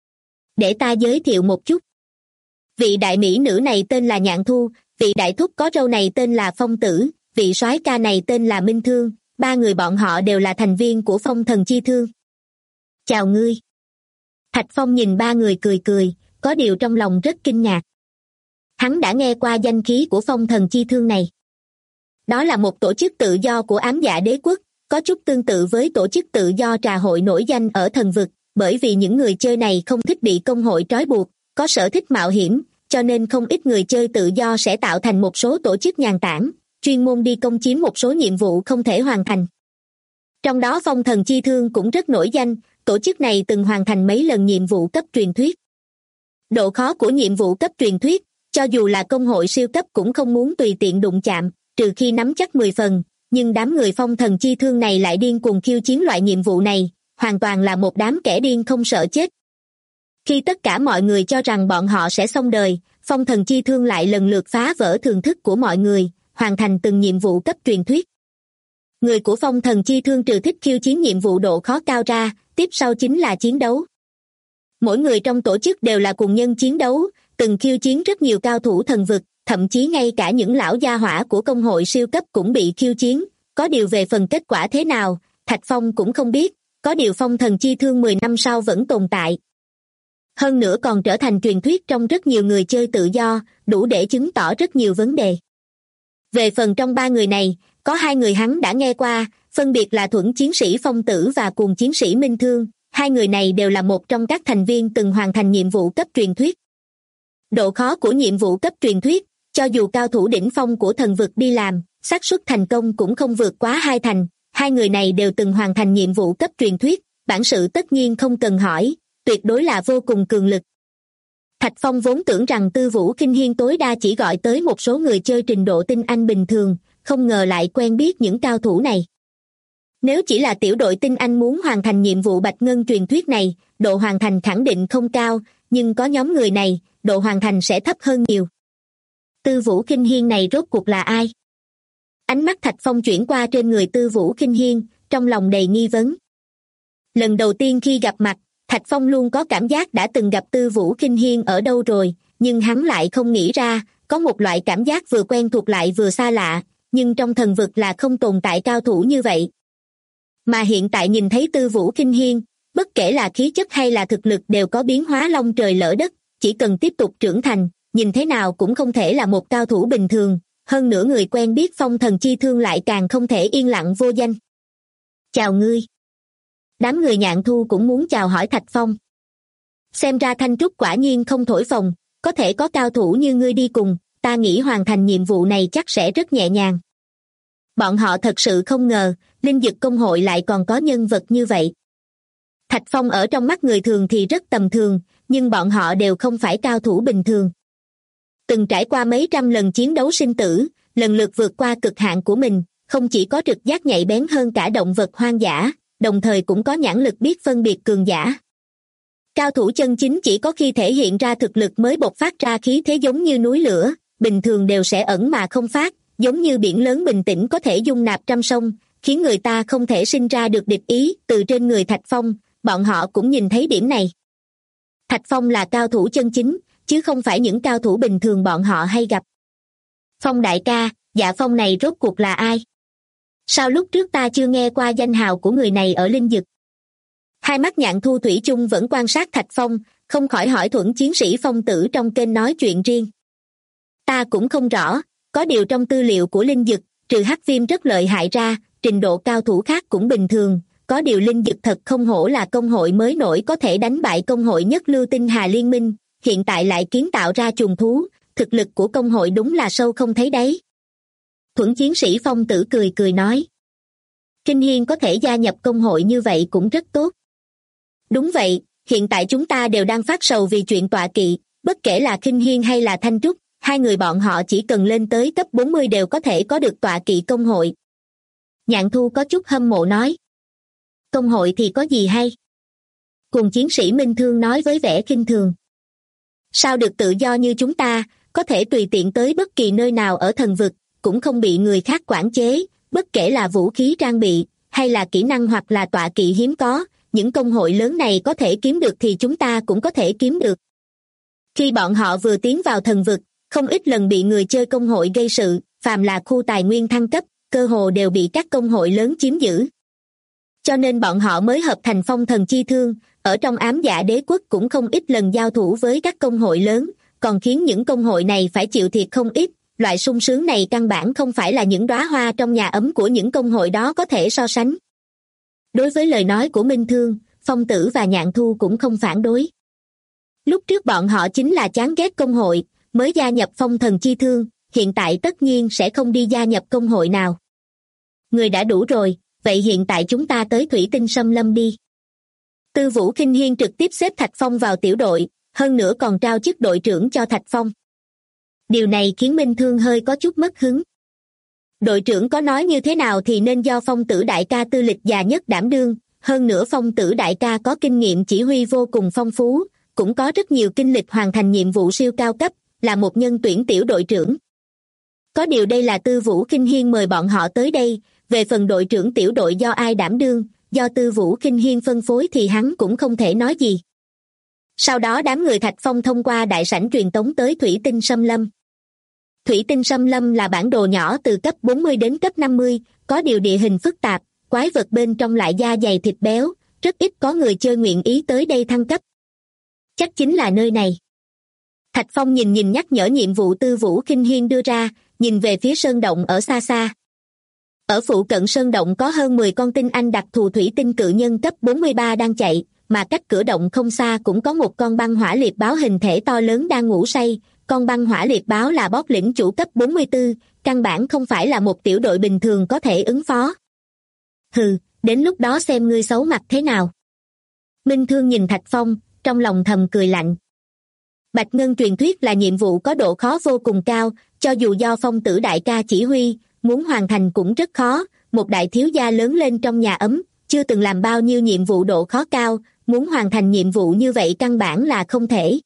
Để ta giới thiệu một chút. Vị đại mỹ nữ này tên là Nhạn Thu, vị đại thúc có râu này tên là Phong Tử, vị soái ca này tên là Minh Thương, 3 người bọn họ đều là thành viên của Phong Thần Chi Thương. Chào ngươi. Thạch Phong nhìn 3 người cười cười, có điều trong lòng rất kinh ngạc. Hắn đã nghe qua danh khí của Phong Thần Chi Thương này. Đó là một tổ chức tự do của Ám Dạ Đế Quốc, có chút tương tự với tổ chức tự do trà hội nổi danh ở thần vực, bởi vì những người chơi này không thích bị công hội trói buộc, có sở thích mạo hiểm, cho nên không ít người chơi tự do sẽ tạo thành một số tổ chức nhàn tản, chuyên môn đi công chiếm một số nhiệm vụ không thể hoàn thành. Trong đó Phong Thần Chi Thương cũng rất nổi danh, tổ chức này từng hoàn thành mấy lần nhiệm vụ cấp truyền thuyết. Độ khó của nhiệm vụ cấp truyền thuyết, cho dù là công hội siêu cấp cũng không muốn tùy tiện đụng chạm, trừ khi nắm chắc 10 phần, nhưng đám người Phong Thần Chi Thương này lại điên cuồng khiêu chiến loại nhiệm vụ này, hoàn toàn là một đám kẻ điên không sợ chết. Khi tất cả mọi người cho rằng bọn họ sẽ xong đời, Phong Thần Chi Thương lại lần lượt phá vỡ thường thức của mọi người, hoàn thành từng nhiệm vụ cấp truyền thuyết. Người của Phong Thần Chi Thương trừ thích khiêu chiến nhiệm vụ độ khó cao ra, tiếp sau chính là chiến đấu. Mỗi người trong tổ chức đều là cùng nhân chiến đấu, từng khiêu chiến rất nhiều cao thủ thần vực, thậm chí ngay cả những lão gia hỏa của công hội siêu cấp cũng bị khiêu chiến, có điều về phần kết quả thế nào, Thạch Phong cũng không biết, có điều Phong Thần Chi Thương 10 năm sau vẫn tồn tại. Hơn nữa còn trở thành truyền thuyết trong rất nhiều người chơi tự do, đủ để chứng tỏ rất nhiều vấn đề. Về phần trong 3 người này, có 2 người hắn đã nghe qua, phân biệt là Thuẫn chiến sĩ Phong Tử và Cuồng chiến sĩ Minh Thương, 2 người này đều là một trong các thành viên từng hoàn thành nhiệm vụ cấp truyền thuyết. Độ khó của nhiệm vụ cấp truyền thuyết, cho dù cao thủ đỉnh phong của thần vực đi làm, xác suất thành công cũng không vượt quá 2 thành, 2 người này đều từng hoàn thành nhiệm vụ cấp truyền thuyết, bản sự tất nhiên không cần hỏi, tuyệt đối là vô cùng cường lực. Thạch Phong vốn tưởng rằng Tư Vũ Kinh Hiên tối đa chỉ gọi tới một số người chơi trình độ tinh anh bình thường, không ngờ lại quen biết những cao thủ này. Nếu chỉ là tiểu đội tinh anh muốn hoàn thành nhiệm vụ Bạch Ngân truyền thuyết này, độ hoàn thành khẳng định không cao, nhưng có nhóm người này, độ hoàn thành sẽ thấp hơn nhiều. Tư Vũ Kinh Hiên này rốt cuộc là ai? Ánh mắt Thạch Phong chuyển qua trên người Tư Vũ Kinh Hiên, trong lòng đầy nghi vấn. Lần đầu tiên khi gặp mặt, Thạch Phong luôn có cảm giác đã từng gặp Tư Vũ Kinh Hiên ở đâu rồi, nhưng hắn lại không nghĩ ra, có một loại cảm giác vừa quen thuộc lại vừa xa lạ, nhưng trong thần vực là không tồn tại cao thủ như vậy. Mà hiện tại nhìn thấy Tư Vũ Kinh Hiên, bất kể là khí chất hay là thực lực đều có biến hóa long trời lỡ đất, chỉ cần tiếp tục trưởng thành, nhìn thế nào cũng không thể là một cao thủ bình thường, hơn nữa người quen biết Phong Thần Chi Thương lại càng không thể yên lặng vô danh. Chào ngươi. Đám người Nhạn Thu cũng muốn chào hỏi Thạch Phong. Xem ra Thanh Trúc quả nhiên không thổi phồng, có thể có cao thủ như ngươi đi cùng, ta nghĩ hoàn thành nhiệm vụ này chắc sẽ rất nhẹ nhàng. Bọn họ thật sự không ngờ, Linh Dực Công hội lại còn có nhân vật như vậy. Thạch Phong ở trong mắt người thường thì rất tầm thường, nhưng bọn họ đều không phải cao thủ bình thường. Từng trải qua mấy trăm lần chiến đấu sinh tử, lần lượt vượt qua cực hạn của mình, không chỉ có trực giác nhạy bén hơn cả động vật hoang dã, đồng thời cũng có nhãn lực biết phân biệt cường giả. Cao thủ chân chính chỉ có khi thể hiện ra thực lực mới bộc phát ra khí thế giống như núi lửa, bình thường đều sẽ ẩn mà không phát, giống như biển lớn bình tĩnh có thể dung nạp trăm sông, khiến người ta không thể sinh ra được địch ý. Từ trên người Thạch Phong, bọn họ cũng nhìn thấy điểm này. Thạch Phong là cao thủ chân chính, chứ không phải những cao thủ bình thường bọn họ hay gặp. Phong đại ca, Dạ Phong này rốt cuộc là ai? Sao lúc trước ta chưa nghe qua danh hào của người này ở Linh Dực? Hai mắt Nhạn Thu thủy chung vẫn quan sát Thạch Phong, không khỏi hỏi thuẫn chiến sĩ Phong Tử trong kênh nói chuyện riêng. Ta cũng không rõ, có điều trong tư liệu của Linh Dực, trừ Hắc Viêm rất lợi hại ra, trình độ cao thủ khác cũng bình thường, có điều Linh Dực thật không hổ là công hội mới nổi có thể đánh bại công hội nhất lưu tinh hà liên minh, hiện tại lại kiến tạo ra trùng thú, thực lực của công hội đúng là sâu không thấy đáy. Thuẫn chiến sĩ Phong Tử cười cười nói. Kinh Hiên có thể gia nhập công hội như vậy cũng rất tốt. Đúng vậy, hiện tại chúng ta đều đang phát sầu vì chuyện tọa kỵ, bất kể là Kinh Hiên hay là Thanh Trúc, hai người bọn họ chỉ cần lên tới cấp 40 đều có thể có được tọa kỵ công hội. Nhạn Thu có chút hâm mộ nói. Công hội thì có gì hay? Cùng chiến sĩ Minh Thương nói với vẻ khinh thường. Sao được tự do như chúng ta, có thể tùy tiện tới bất kỳ nơi nào ở thần vực, cũng không bị người khác quản chế, bất kể là vũ khí trang bị, hay là kỹ năng hoặc là tọa kỵ hiếm có, những công hội lớn này có thể kiếm được thì chúng ta cũng có thể kiếm được. Khi bọn họ vừa tiến vào thần vực, không ít lần bị người chơi công hội gây sự, phàm là khu tài nguyên thăng cấp, cơ hồ đều bị các công hội lớn chiếm giữ. Cho nên bọn họ mới hợp thành Phong Thần Chi Thương, ở trong Ám Dạ Đế Quốc cũng không ít lần giao thủ với các công hội lớn, còn khiến những công hội này phải chịu thiệt không ít. Loại sung sướng này căn bản không phải là những đóa hoa trong nhà ấm của những công hội đó có thể so sánh. Đối với lời nói của Minh Thương, Phong Tử và Nhạn Thu cũng không phản đối. Lúc trước bọn họ chính là chán ghét công hội, mới gia nhập Phong Thần Chi Thương, hiện tại tất nhiên sẽ không đi gia nhập công hội nào. Người đã đủ rồi, vậy hiện tại chúng ta tới Thủy Tinh Xâm Lâm đi. Tư Vũ Kinh Hiên trực tiếp xếp Thạch Phong vào tiểu đội, hơn nữa còn trao chức đội trưởng cho Thạch Phong. Điều này khiến Minh Thương hơi có chút mất hứng. Đội trưởng có nói như thế nào thì nên do Phong Tử đại ca tư lịch già nhất đảm đương, hơn nữa Phong Tử đại ca có kinh nghiệm chỉ huy vô cùng phong phú, cũng có rất nhiều kinh lịch hoàn thành nhiệm vụ siêu cao cấp, là một nhân tuyển tiểu đội trưởng. Có điều đây là Tư Vũ Kinh Hiên mời bọn họ tới đây, về phần đội trưởng tiểu đội do ai đảm đương, do Tư Vũ Kinh Hiên phân phối thì hắn cũng không thể nói gì. Sau đó đám người Thạch Phong thông qua đại sảnh truyền tống tới Thủy Tinh Xâm Lâm. Thủy Tinh Xâm Lâm là bản đồ nhỏ từ cấp 40 đến cấp 50, có điều địa hình phức tạp, quái vật bên trong lại da dày thịt béo, rất ít có người chơi nguyện ý tới đây thăng cấp. Chắc chính là nơi này. Thạch Phong nhìn nhắc nhở nhiệm vụ Tư Vũ Kinh Hiên đưa ra, nhìn về phía sơn động ở xa xa. Ở phụ cận sơn động có hơn 10 con tinh anh đặc thù thủy tinh cự nhân cấp 43 đang chạy, mà cách cửa động không xa cũng có một con băng hỏa liệt báo hình thể to lớn đang ngủ say. Con băng hỏa liệt báo là boss lĩnh chủ cấp 44, căn bản không phải là một tiểu đội bình thường có thể ứng phó. Hừ, đến lúc đó xem ngươi xấu mặt thế nào. Minh Thương nhìn Thạch Phong, trong lòng thầm cười lạnh. Bạch Ngân truyền thuyết là nhiệm vụ có độ khó vô cùng cao, cho dù do Phong Tử đại ca chỉ huy, muốn hoàn thành cũng rất khó, một đại thiếu gia lớn lên trong nhà ấm, chưa từng làm bao nhiêu nhiệm vụ độ khó cao, muốn hoàn thành nhiệm vụ như vậy căn bản là không thể.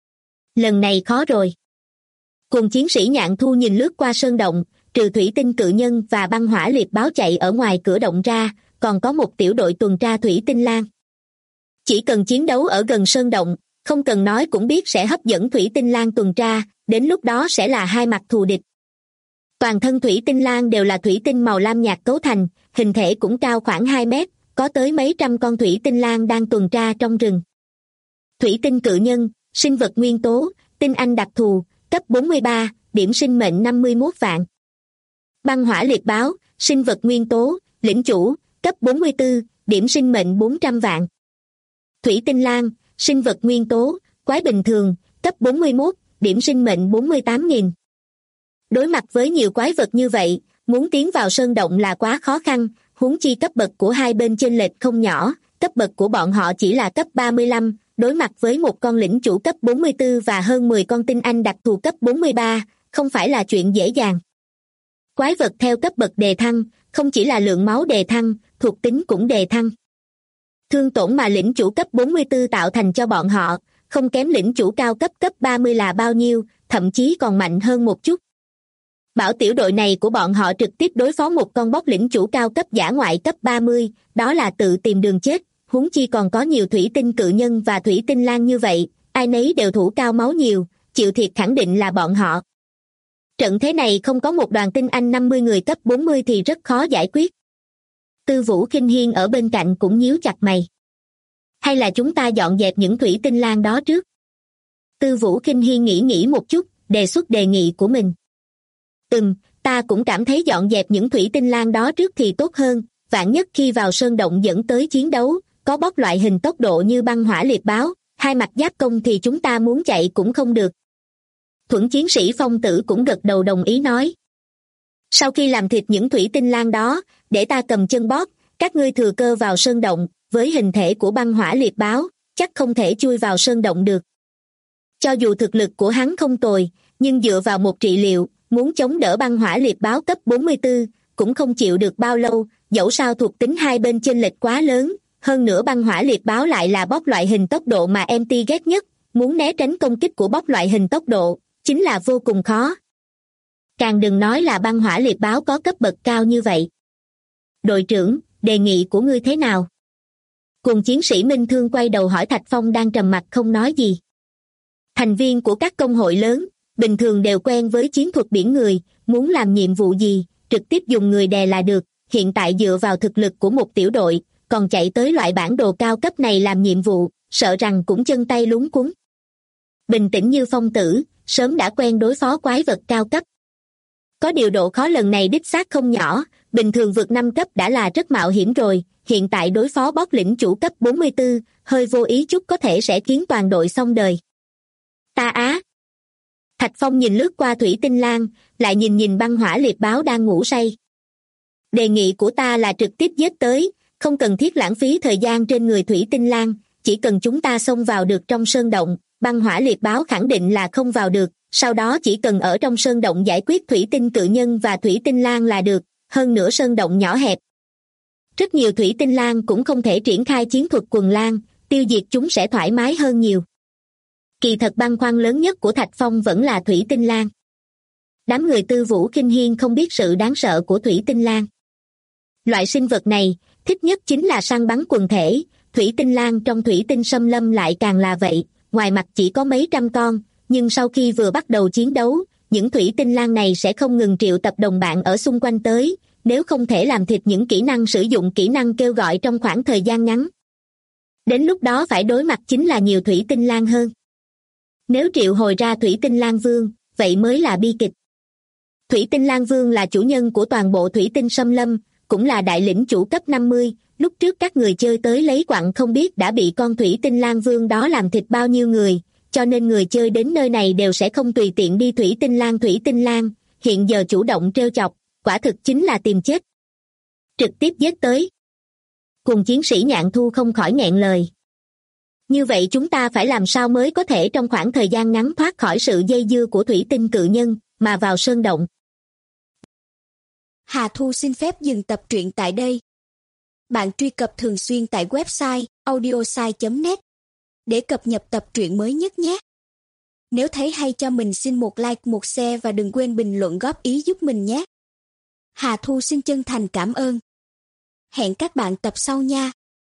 Lần này khó rồi. Cùng chiến sĩ Nhạn Thu nhìn lướt qua sơn động, trừ thủy tinh cự nhân và băng hỏa liệt báo chạy ở ngoài cửa động ra, còn có một tiểu đội tuần tra thủy tinh lang. Chỉ cần chiến đấu ở gần sơn động, Không cần nói cũng biết sẽ hấp dẫn thủy tinh lang tuần tra, đến lúc đó sẽ là hai mặt thù địch. Toàn thân thủy tinh lang đều là thủy tinh màu lam nhạt cấu thành, hình thể cũng cao khoảng 2 mét, có tới mấy trăm con thủy tinh lang đang tuần tra trong rừng. Thủy tinh cự nhân, sinh vật nguyên tố, tinh anh đặc thù, cấp 43, điểm sinh mệnh 51 vạn. Băng hỏa liệt báo, sinh vật nguyên tố, lĩnh chủ, cấp 44, điểm sinh mệnh 400 vạn. Thủy tinh lang, sinh vật nguyên tố, quái bình thường, cấp 41, điểm sinh mệnh 48.000. Đối mặt với nhiều quái vật như vậy, muốn tiến vào sơn động là quá khó khăn, huống chi cấp bậc của hai bên chênh lệch không nhỏ, cấp bậc của bọn họ chỉ là cấp 35, đối mặt với một con lĩnh chủ cấp 44 và hơn 10 con tinh anh đặc thù cấp 43, không phải là chuyện dễ dàng. Quái vật theo cấp bậc đề thăng, không chỉ là lượng máu đề thăng, thuộc tính cũng đề thăng. Thương tổn mà lĩnh chủ cấp 44 tạo thành cho bọn họ, không kém lĩnh chủ cao cấp 30 là bao nhiêu, thậm chí còn mạnh hơn một chút. Bảo tiểu đội này của bọn họ trực tiếp đối phó một con bóc lĩnh chủ cao cấp dã ngoại cấp 30, đó là tự tìm đường chết, huống chi còn có nhiều thủy tinh cự nhân và thủy tinh lang như vậy, ai nấy đều thủ cao máu nhiều, chịu thiệt khẳng định là bọn họ. Trận thế này không có một đoàn tinh anh 50 người cấp 40 thì rất khó giải quyết. Tư Vũ Khinh Hiên ở bên cạnh cũng nhíu chặt mày. Hay là chúng ta dọn dẹp những thủy tinh lang đó trước? Tư Vũ Khinh Hiên nghĩ một chút, đề xuất đề nghị của mình. Ta cũng cảm thấy dọn dẹp những thủy tinh lang đó trước thì tốt hơn, vạn nhất khi vào sơn động dẫn tới chiến đấu, có bóc loại hình tốc độ như băng hỏa liệt báo, hai mặt giáp công thì chúng ta muốn chạy cũng không được. Thuẫn chiến sĩ Phong Tử cũng gật đầu đồng ý nói. Sau khi làm thịt những thủy tinh lang đó, để ta cầm chân bóp, các ngươi thừa cơ vào sơn động, với hình thể của băng hỏa liệt báo, chắc không thể chui vào sơn động được. Cho dù thực lực của hắn không tồi, nhưng dựa vào một trị liệu, muốn chống đỡ băng hỏa liệt báo cấp 44, cũng không chịu được bao lâu, dẫu sao thuộc tính hai bên chênh lệch quá lớn, hơn nữa băng hỏa liệt báo lại là bóc loại hình tốc độ mà MT ghét nhất, muốn né tránh công kích của bóc loại hình tốc độ, chính là vô cùng khó. Càng đừng nói là băng hỏa liệt báo có cấp bậc cao như vậy. Đội trưởng, đề nghị của ngươi thế nào? Cùng chiến sĩ Minh Thương quay đầu hỏi Thạch Phong đang trầm mặc không nói gì. Thành viên của các công hội lớn, bình thường đều quen với chiến thuật biển người, muốn làm nhiệm vụ gì, trực tiếp dùng người đè là được, hiện tại dựa vào thực lực của một tiểu đội, còn chạy tới loại bản đồ cao cấp này làm nhiệm vụ, sợ rằng cũng chân tay luống cuống. Bình tĩnh như Phong Tử, sớm đã quen đối phó quái vật cao cấp. Có điều độ khó lần này đích xác không nhỏ, bình thường vượt 5 cấp đã là rất mạo hiểm rồi, hiện tại đối phó bóc lĩnh chủ cấp 44, hơi vô ý chút có thể sẽ khiến toàn đội xong đời. Ta á! Thạch Phong nhìn lướt qua thủy tinh lang, lại nhìn băng hỏa liệt báo đang ngủ say. Đề nghị của ta là trực tiếp giết tới, không cần thiết lãng phí thời gian trên người thủy tinh lang, chỉ cần chúng ta xông vào được trong sơn động, băng hỏa liệt báo khẳng định là không vào được, sau đó chỉ cần ở trong sơn động giải quyết thủy tinh cự nhân và thủy tinh lang là được, hơn nữa sơn động nhỏ hẹp. Rất nhiều thủy tinh lang cũng không thể triển khai chiến thuật quần lang, tiêu diệt chúng sẽ thoải mái hơn nhiều. Kỳ thật băn khoăn lớn nhất của Thạch Phong vẫn là thủy tinh lang. Đám người Tư Vũ Khinh Hiên không biết sự đáng sợ của thủy tinh lang. Loại sinh vật này, thích nhất chính là săn bắn quần thể, thủy tinh lang trong thủy tinh xâm lâm lại càng là vậy, ngoài mặt chỉ có mấy trăm con, nhưng sau khi vừa bắt đầu chiến đấu, những thủy tinh lang này sẽ không ngừng triệu tập đồng bạn ở xung quanh tới, nếu không thể làm thịt những kỹ năng sử dụng kỹ năng kêu gọi trong khoảng thời gian ngắn. Đến lúc đó phải đối mặt chính là nhiều thủy tinh lang hơn. Nếu triệu hồi ra thủy tinh lang vương, vậy mới là bi kịch. Thủy tinh lang vương là chủ nhân của toàn bộ thủy tinh xâm lâm, cũng là đại lĩnh chủ cấp 50, lúc trước các người chơi tới lấy quặng không biết đã bị con thủy tinh lang vương đó làm thịt bao nhiêu người, cho nên người chơi đến nơi này đều sẽ không tùy tiện đi thủy tinh lang, hiện giờ chủ động trêu chọc, quả thực chính là tìm chết. Trực tiếp giết tới. Cùng chiến sĩ Nhạn Thu không khỏi nghẹn lời. Như vậy chúng ta phải làm sao mới có thể trong khoảng thời gian ngắn thoát khỏi sự dây dưa của thủy tinh cự nhân, mà vào sơn động. Hà Thu xin phép dừng tập truyện tại đây. Bạn truy cập thường xuyên tại website audiosai.net để cập nhật tập truyện mới nhất nhé. Nếu thấy hay cho mình xin một like, một share và đừng quên bình luận góp ý giúp mình nhé. Hà Thu xin chân thành cảm ơn. Hẹn các bạn tập sau nha.